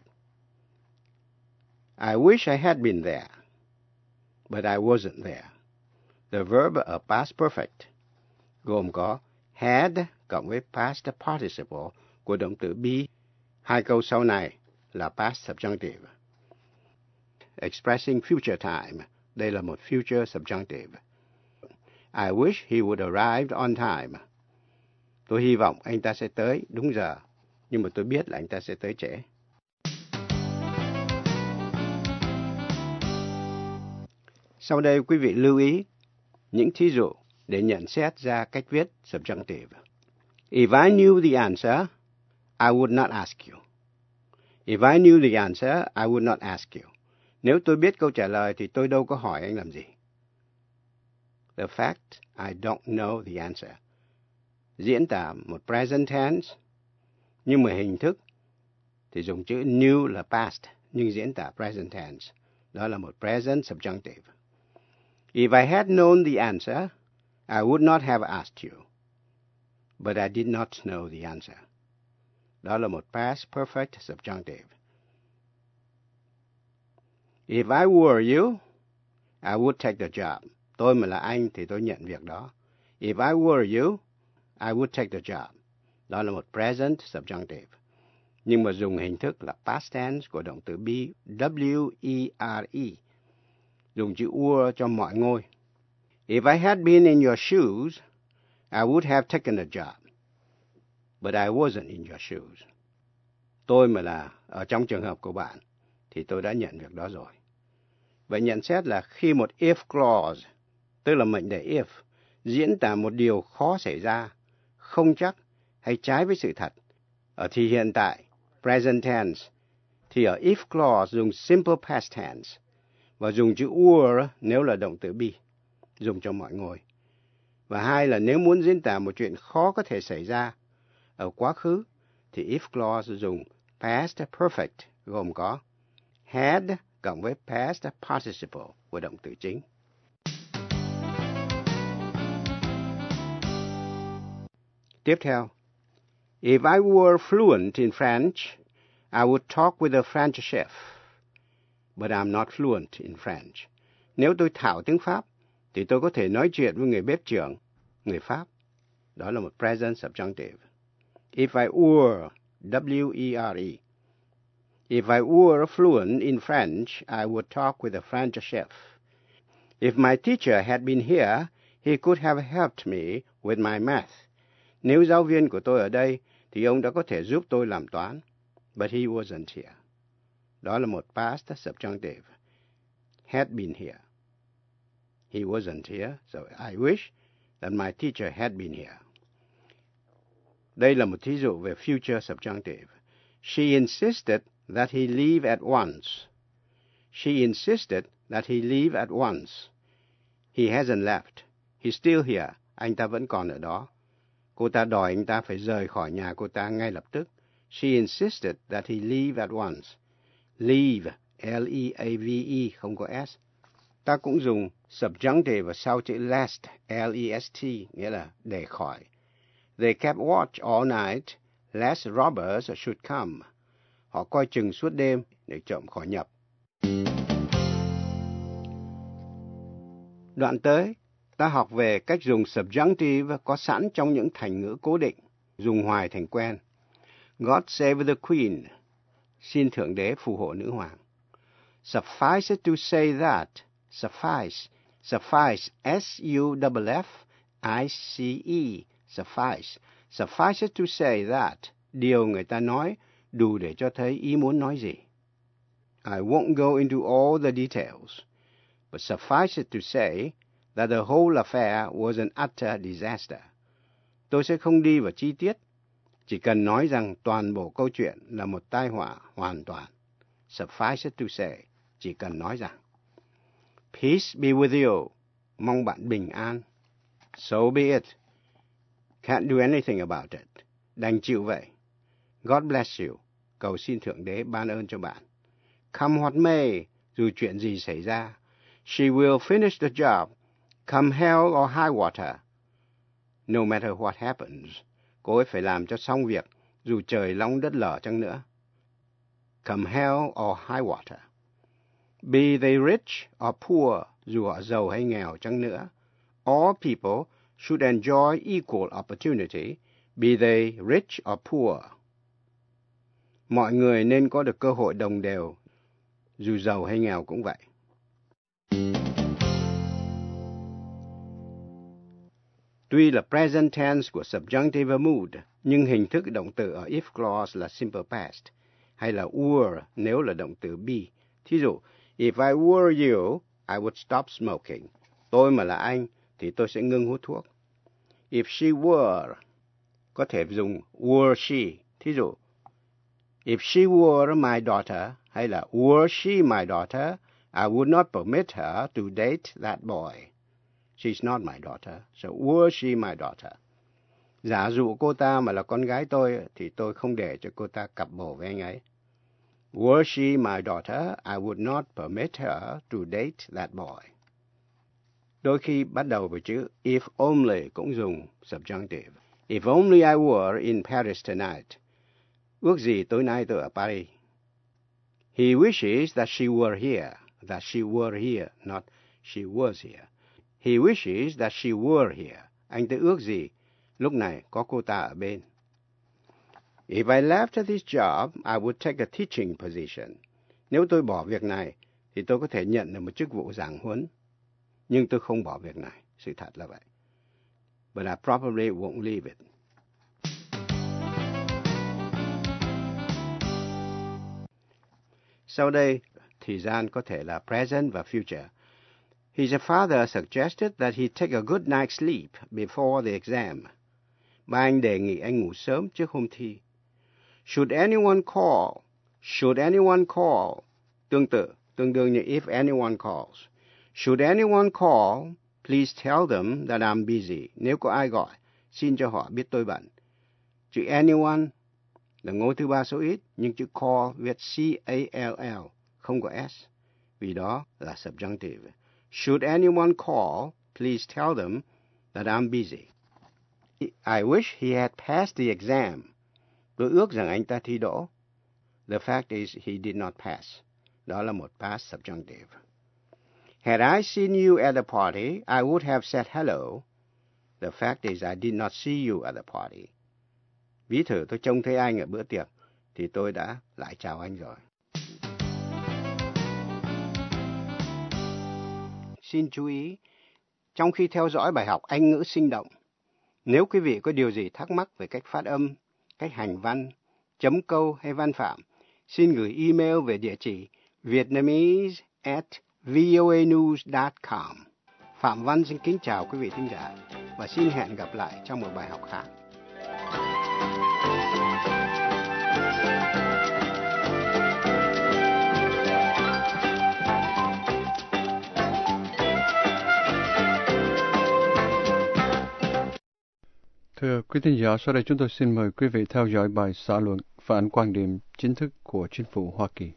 I wish I had been there, but I wasn't there. The verb ở past perfect gồm có had cộng với past participle của động từ be. Hai câu sau này là past subjunctive. expressing future time. Đây là một future subjunctive. I wish he would arrive on time. Tôi hy vọng anh ta sẽ tới đúng giờ, nhưng mà tôi biết là anh ta sẽ tới trễ. Sau đây quý vị lưu ý những thí dụ để nhận xét ra cách viết subjunctive. If I knew the answer, I would not ask you. If I knew the answer, I would not ask you. Nếu tôi biết câu trả lời thì tôi đâu có hỏi anh làm gì. The fact, I don't know the answer. Diễn tả một present tense, nhưng mà hình thức thì dùng chữ knew là past, nhưng diễn tả present tense. Đó là một present subjunctive. If I had known the answer, I would not have asked you. But I did not know the answer. Đó là một past perfect subjunctive. If I were you, I would take the job. Tôi mà là anh thì tôi nhận việc đó. If I were you, I would take the job. Đó là một present subjunctive. Nhưng mà dùng hình thức là past tense của động từ be, W E R E. Dùng chữ were cho mọi ngôi. If I had been in your shoes, I would have taken the job. But I wasn't in your shoes. Tôi mà là ở trong trường hợp của bạn thì tôi đã nhận việc đó rồi. Vậy nhận xét là khi một if clause, tức là mệnh đề if, diễn tả một điều khó xảy ra, không chắc hay trái với sự thật, ở thì hiện tại, present tense, thì ở if clause dùng simple past tense, và dùng chữ were nếu là động từ be, dùng cho mọi ngôi. Và hai là nếu muốn diễn tả một chuyện khó có thể xảy ra ở quá khứ, thì if clause dùng past perfect, gồm có had cộng với past participle của động từ chính. Tiếp theo, if I were fluent in French, I would talk with a French chef. But I'm not fluent in French. Nếu tôi thạo tiếng Pháp, thì tôi có thể nói chuyện với người bếp trưởng, người Pháp. Đó là một present subjunctive. If I were, W E R E. If I were fluent in French, I would talk with a French chef. If my teacher had been here, he could have helped me with my math. Nếu giáo viên của tôi ở đây, thì ông đã có thể giúp tôi làm toán. But he wasn't here. Đó là một past subjunctive. Had been here. He wasn't here, so I wish that my teacher had been here. Đây là một thí dụ về future subjunctive. She insisted that he leave at once. She insisted that he leave at once. He hasn't left. He's still here. Anh ta vẫn còn ở đó. Cô ta đòi anh ta phải rời khỏi nhà cô ta ngay lập tức. She insisted that he leave at once. Leave, L E A V E, không có S. Ta cũng dùng subjunctive và sau chữ lest, L E S T, nghĩa là để khỏi. They kept watch all night, lest robbers should come. Họ coi chừng suốt đêm để trộm khỏi nhập. Đoạn tới, ta học về cách dùng subjunctive có sẵn trong những thành ngữ cố định, dùng hoài thành quen. God save the Queen. Xin Thượng Đế phù hộ nữ hoàng. Suffice it to say that. Suffice. Suffice. S U F F I C E. Suffice. Suffice it to say that. Điều người ta nói đủ để cho thấy ý muốn nói gì. I won't go into all the details, but suffice it to say that the whole affair was an utter disaster. Tôi sẽ không đi vào chi tiết, chỉ cần nói rằng toàn bộ câu chuyện là một tai họa hoàn toàn. Suffice it to say, chỉ cần nói rằng. Peace be with you. Mong bạn bình an. So be it. Can't do anything about it. Đành chịu vậy. God bless you. Cầu xin Thượng Đế ban ơn cho bạn. Come what may, dù chuyện gì xảy ra. She will finish the job. Come hell or high water. No matter what happens. Cô ấy phải làm cho xong việc, dù trời long đất lở chăng nữa. Come hell or high water. Be they rich or poor, dù họ giàu hay nghèo chăng nữa. All people should enjoy equal opportunity, be they rich or poor. Mọi người nên có được cơ hội đồng đều, dù giàu hay nghèo cũng vậy. Tuy là present tense của subjunctive mood, nhưng hình thức động từ ở if clause là simple past, hay là were nếu là động từ be. Thí dụ, if I were you, I would stop smoking. Tôi mà là anh, thì tôi sẽ ngưng hút thuốc. If she were, có thể dùng were she. Thí dụ, if she were my daughter, hay là were she my daughter, I would not permit her to date that boy. She's not my daughter, so were she my daughter. Giả dụ cô ta mà là con gái tôi, thì tôi không để cho cô ta cặp bồ với anh ấy. Were she my daughter, I would not permit her to date that boy. Đôi khi bắt đầu với chữ if only cũng dùng subjunctive. If only I were in Paris tonight. Ước gì tối nay tôi ở Paris. He wishes that she were here. That she were here, not she was here. He wishes that she were here. Anh ta ước gì lúc này có cô ta ở bên. If I left this job, I would take a teaching position. Nếu tôi bỏ việc này, thì tôi có thể nhận được một chức vụ giảng huấn. Nhưng tôi không bỏ việc này. Sự thật là vậy. But I probably won't leave it. Sau đây, thời gian có thể là present và future. His father suggested that he take a good night's sleep before the exam. Ba anh đề nghị anh ngủ sớm trước hôm thi. Should anyone call? Should anyone call? Tương tự, tương đương như if anyone calls. Should anyone call, please tell them that I'm busy. Nếu có ai gọi, xin cho họ biết tôi bận. Chữ anyone là ngôi thứ ba số ít, nhưng chữ call viết C A L L, không có S, vì đó là subjunctive. Should anyone call, please tell them that I'm busy. I wish he had passed the exam. Tôi ước rằng anh ta thi đỗ. The fact is he did not pass. Đó là một past subjunctive. Had I seen you at the party, I would have said hello. The fact is I did not see you at the party. Ví thử tôi trông thấy anh ở bữa tiệc, thì tôi đã lại chào anh rồi. Xin chú ý, trong khi theo dõi bài học Anh ngữ sinh động, nếu quý vị có điều gì thắc mắc về cách phát âm, cách hành văn, chấm câu hay văn phạm, xin gửi email về địa chỉ vietnamese at voanews dot com. Phạm Văn xin kính chào quý vị thính giả và xin hẹn gặp lại trong một bài học khác. Thưa quý thính giả, sau đây chúng tôi xin mời quý vị theo dõi bài xã luận phản quan điểm chính thức của chính phủ Hoa Kỳ.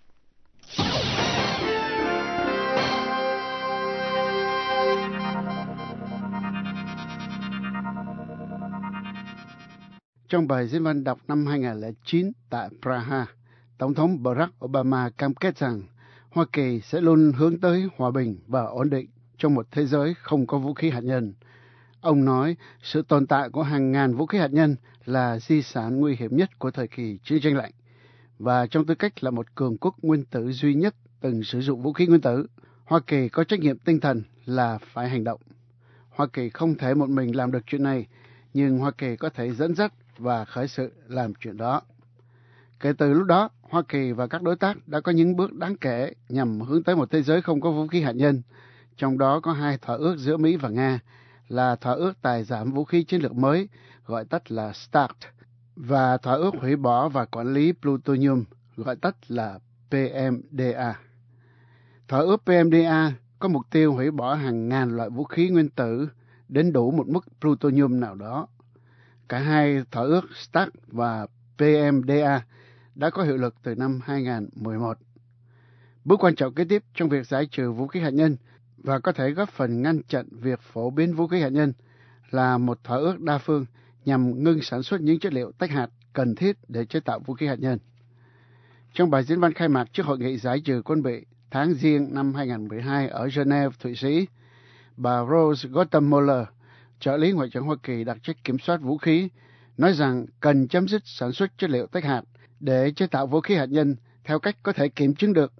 Trong bài diễn văn đọc năm hai nghìn không trăm lẻ chín tại Praha, Tổng thống Barack Obama cam kết rằng Hoa Kỳ sẽ luôn hướng tới hòa bình và ổn định trong một thế giới không có vũ khí hạt nhân. Ông nói sự tồn tại của hàng ngàn vũ khí hạt nhân là di sản nguy hiểm nhất của thời kỳ chiến tranh lạnh. Và trong tư cách là một cường quốc nguyên tử duy nhất từng sử dụng vũ khí nguyên tử, Hoa Kỳ có trách nhiệm tinh thần là phải hành động. Hoa Kỳ không thể một mình làm được chuyện này, nhưng Hoa Kỳ có thể dẫn dắt và khởi sự làm chuyện đó. Kể từ lúc đó, Hoa Kỳ và các đối tác đã có những bước đáng kể nhằm hướng tới một thế giới không có vũ khí hạt nhân. Trong đó có hai thỏa ước giữa Mỹ và Nga, là thỏa ước tài giảm vũ khí chiến lược mới, gọi tắt là START, và thỏa ước hủy bỏ và quản lý plutonium, gọi tắt là P M D A. Thỏa ước P M D A có mục tiêu hủy bỏ hàng ngàn loại vũ khí nguyên tử đến đủ một mức plutonium nào đó. Cả hai thỏa ước START và P M D A đã có hiệu lực từ năm hai nghìn không trăm mười một. Bước quan trọng kế tiếp trong việc giải trừ vũ khí hạt nhân và có thể góp phần ngăn chặn việc phổ biến vũ khí hạt nhân là một thỏa ước đa phương nhằm ngưng sản xuất những chất liệu tách hạt cần thiết để chế tạo vũ khí hạt nhân. Trong bài diễn văn khai mạc trước hội nghị giải trừ quân bị tháng Giêng năm hai nghìn không trăm mười hai ở Geneva, Thụy Sĩ, bà Rose Gottemoeller, trợ lý Ngoại trưởng Hoa Kỳ đặc trách kiểm soát vũ khí, nói rằng cần chấm dứt sản xuất chất liệu tách hạt để chế tạo vũ khí hạt nhân theo cách có thể kiểm chứng được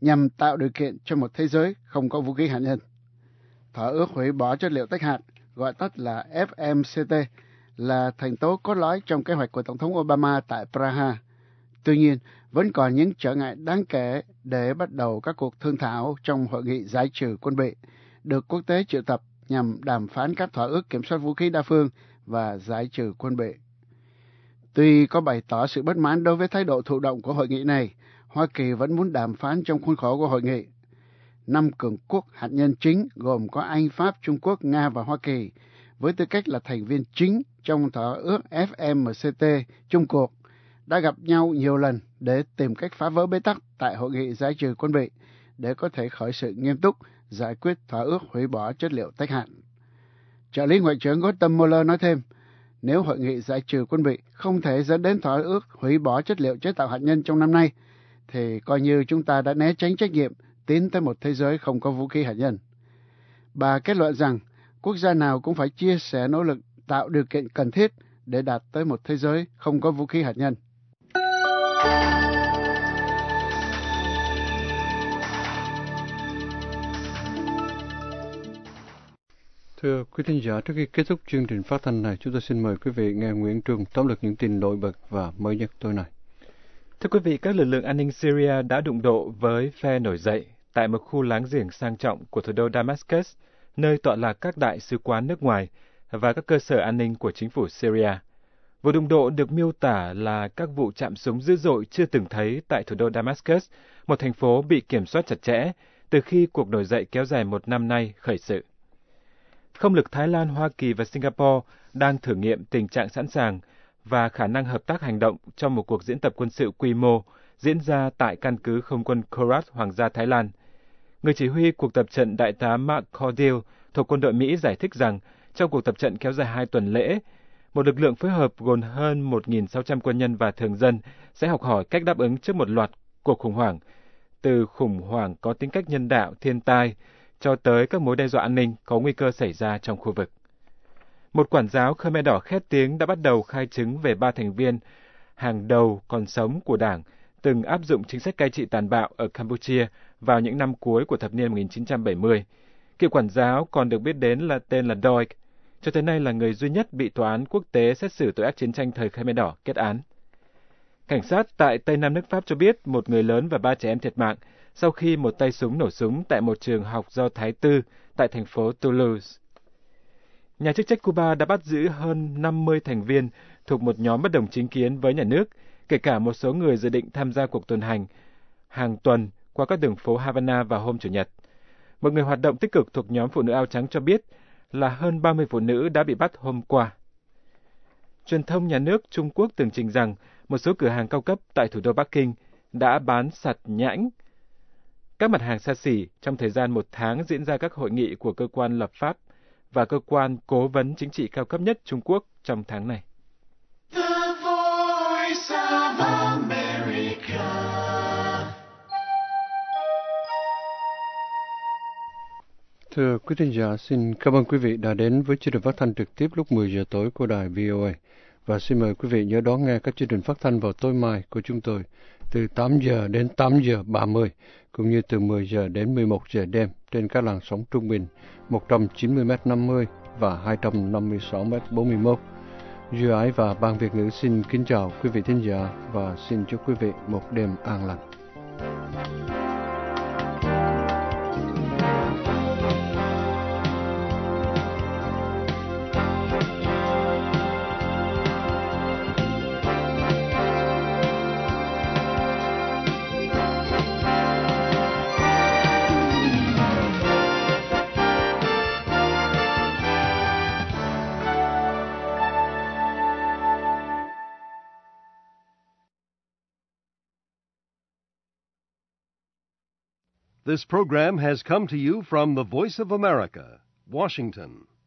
nhằm tạo điều kiện cho một thế giới không có vũ khí hạt nhân. Thỏa ước hủy bỏ chất liệu tách hạt, gọi tắt là F M C T, là thành tố cốt lõi trong kế hoạch của Tổng thống Obama tại Praha. Tuy nhiên, vẫn còn những trở ngại đáng kể để bắt đầu các cuộc thương thảo trong hội nghị giải trừ quân bị, được quốc tế triệu tập nhằm đàm phán các thỏa ước kiểm soát vũ khí đa phương và giải trừ quân bị. Tuy có bày tỏ sự bất mãn đối với thái độ thụ động của hội nghị này, Hoa Kỳ vẫn muốn đàm phán trong khuôn khổ của hội nghị. Năm cường quốc hạt nhân chính gồm có Anh, Pháp, Trung Quốc, Nga và Hoa Kỳ, với tư cách là thành viên chính trong thỏa ước F M C T chung cuộc, đã gặp nhau nhiều lần để tìm cách phá vỡ bế tắc tại hội nghị giải trừ quân bị để có thể khởi sự nghiêm túc giải quyết thỏa ước hủy bỏ chất liệu tách hạt. Trợ lý Ngoại trưởng Gordon Mueller nói thêm, nếu hội nghị giải trừ quân bị không thể dẫn đến thỏa ước hủy bỏ chất liệu chế tạo hạt nhân trong năm nay, thì coi như chúng ta đã né tránh trách nhiệm tiến tới một thế giới không có vũ khí hạt nhân. Bà kết luận rằng quốc gia nào cũng phải chia sẻ nỗ lực tạo điều kiện cần thiết để đạt tới một thế giới không có vũ khí hạt nhân. Thưa quý thính giả, trước khi kết thúc chương trình phát thanh này, chúng tôi xin mời quý vị nghe Nguyễn Trung tóm lược những tin nổi bật và mới nhất tối nay. Thưa quý vị, các lực lượng an ninh Syria đã đụng độ với phe nổi dậy tại một khu láng giềng sang trọng của thủ đô Damascus, nơi tọa lạc các đại sứ quán nước ngoài và các cơ sở an ninh của chính phủ Syria. Vụ đụng độ được miêu tả là các vụ chạm súng dữ dội chưa từng thấy tại thủ đô Damascus, một thành phố bị kiểm soát chặt chẽ từ khi cuộc nổi dậy kéo dài một năm nay khởi sự. Không lực Thái Lan, Hoa Kỳ và Singapore đang thử nghiệm tình trạng sẵn sàng và khả năng hợp tác hành động trong một cuộc diễn tập quân sự quy mô diễn ra tại căn cứ không quân Korat, Hoàng gia Thái Lan. Người chỉ huy cuộc tập trận Đại tá Mark Cordell thuộc quân đội Mỹ giải thích rằng trong cuộc tập trận kéo dài hai tuần lễ, một lực lượng phối hợp gồm hơn một nghìn sáu trăm quân nhân và thường dân sẽ học hỏi cách đáp ứng trước một loạt cuộc khủng hoảng, từ khủng hoảng có tính cách nhân đạo, thiên tai, cho tới các mối đe dọa an ninh có nguy cơ xảy ra trong khu vực. Một quản giáo Khmer Đỏ khét tiếng đã bắt đầu khai chứng về ba thành viên hàng đầu còn sống của đảng từng áp dụng chính sách cai trị tàn bạo ở Campuchia vào những năm cuối của thập niên một nghìn chín trăm bảy mươi. Cựu quản giáo còn được biết đến là tên là Doig, cho tới nay là người duy nhất bị tòa án quốc tế xét xử tội ác chiến tranh thời Khmer Đỏ kết án. Cảnh sát tại Tây Nam nước Pháp cho biết một người lớn và ba trẻ em thiệt mạng sau khi một tay súng nổ súng tại một trường học do Thái Tư tại thành phố Toulouse. Nhà chức trách Cuba đã bắt giữ hơn năm mươi thành viên thuộc một nhóm bất đồng chính kiến với nhà nước, kể cả một số người dự định tham gia cuộc tuần hành hàng tuần qua các đường phố Havana vào hôm Chủ nhật. Một người hoạt động tích cực thuộc nhóm phụ nữ áo trắng cho biết là hơn ba mươi phụ nữ đã bị bắt hôm qua. Truyền thông nhà nước Trung Quốc tường trình rằng một số cửa hàng cao cấp tại thủ đô Bắc Kinh đã bán sạch nhãnh các mặt hàng xa xỉ trong thời gian một tháng diễn ra các hội nghị của cơ quan lập pháp và cơ quan cố vấn chính trị cao cấp nhất Trung Quốc trong tháng này. The Voice of America. Thưa quý thính giả, xin cảm ơn quý vị đã đến với chương trình phát thanh trực tiếp lúc mười giờ tối của đài vê o a. Và xin mời quý vị nhớ đón nghe các chương trình phát thanh vào tối mai của chúng tôi từ tám giờ đến tám giờ ba mươi, cũng như từ mười giờ đến mười một giờ đêm trên các làn sóng trung bình một trăm chín mươi mét năm mươi và hai trăm năm mươi sáu mét bốn mươi mốt. Duy Ái và Ban Việt ngữ xin kính chào quý vị thính giả và xin chúc quý vị một đêm an lành. This program has come to you from the Voice of America, Washington.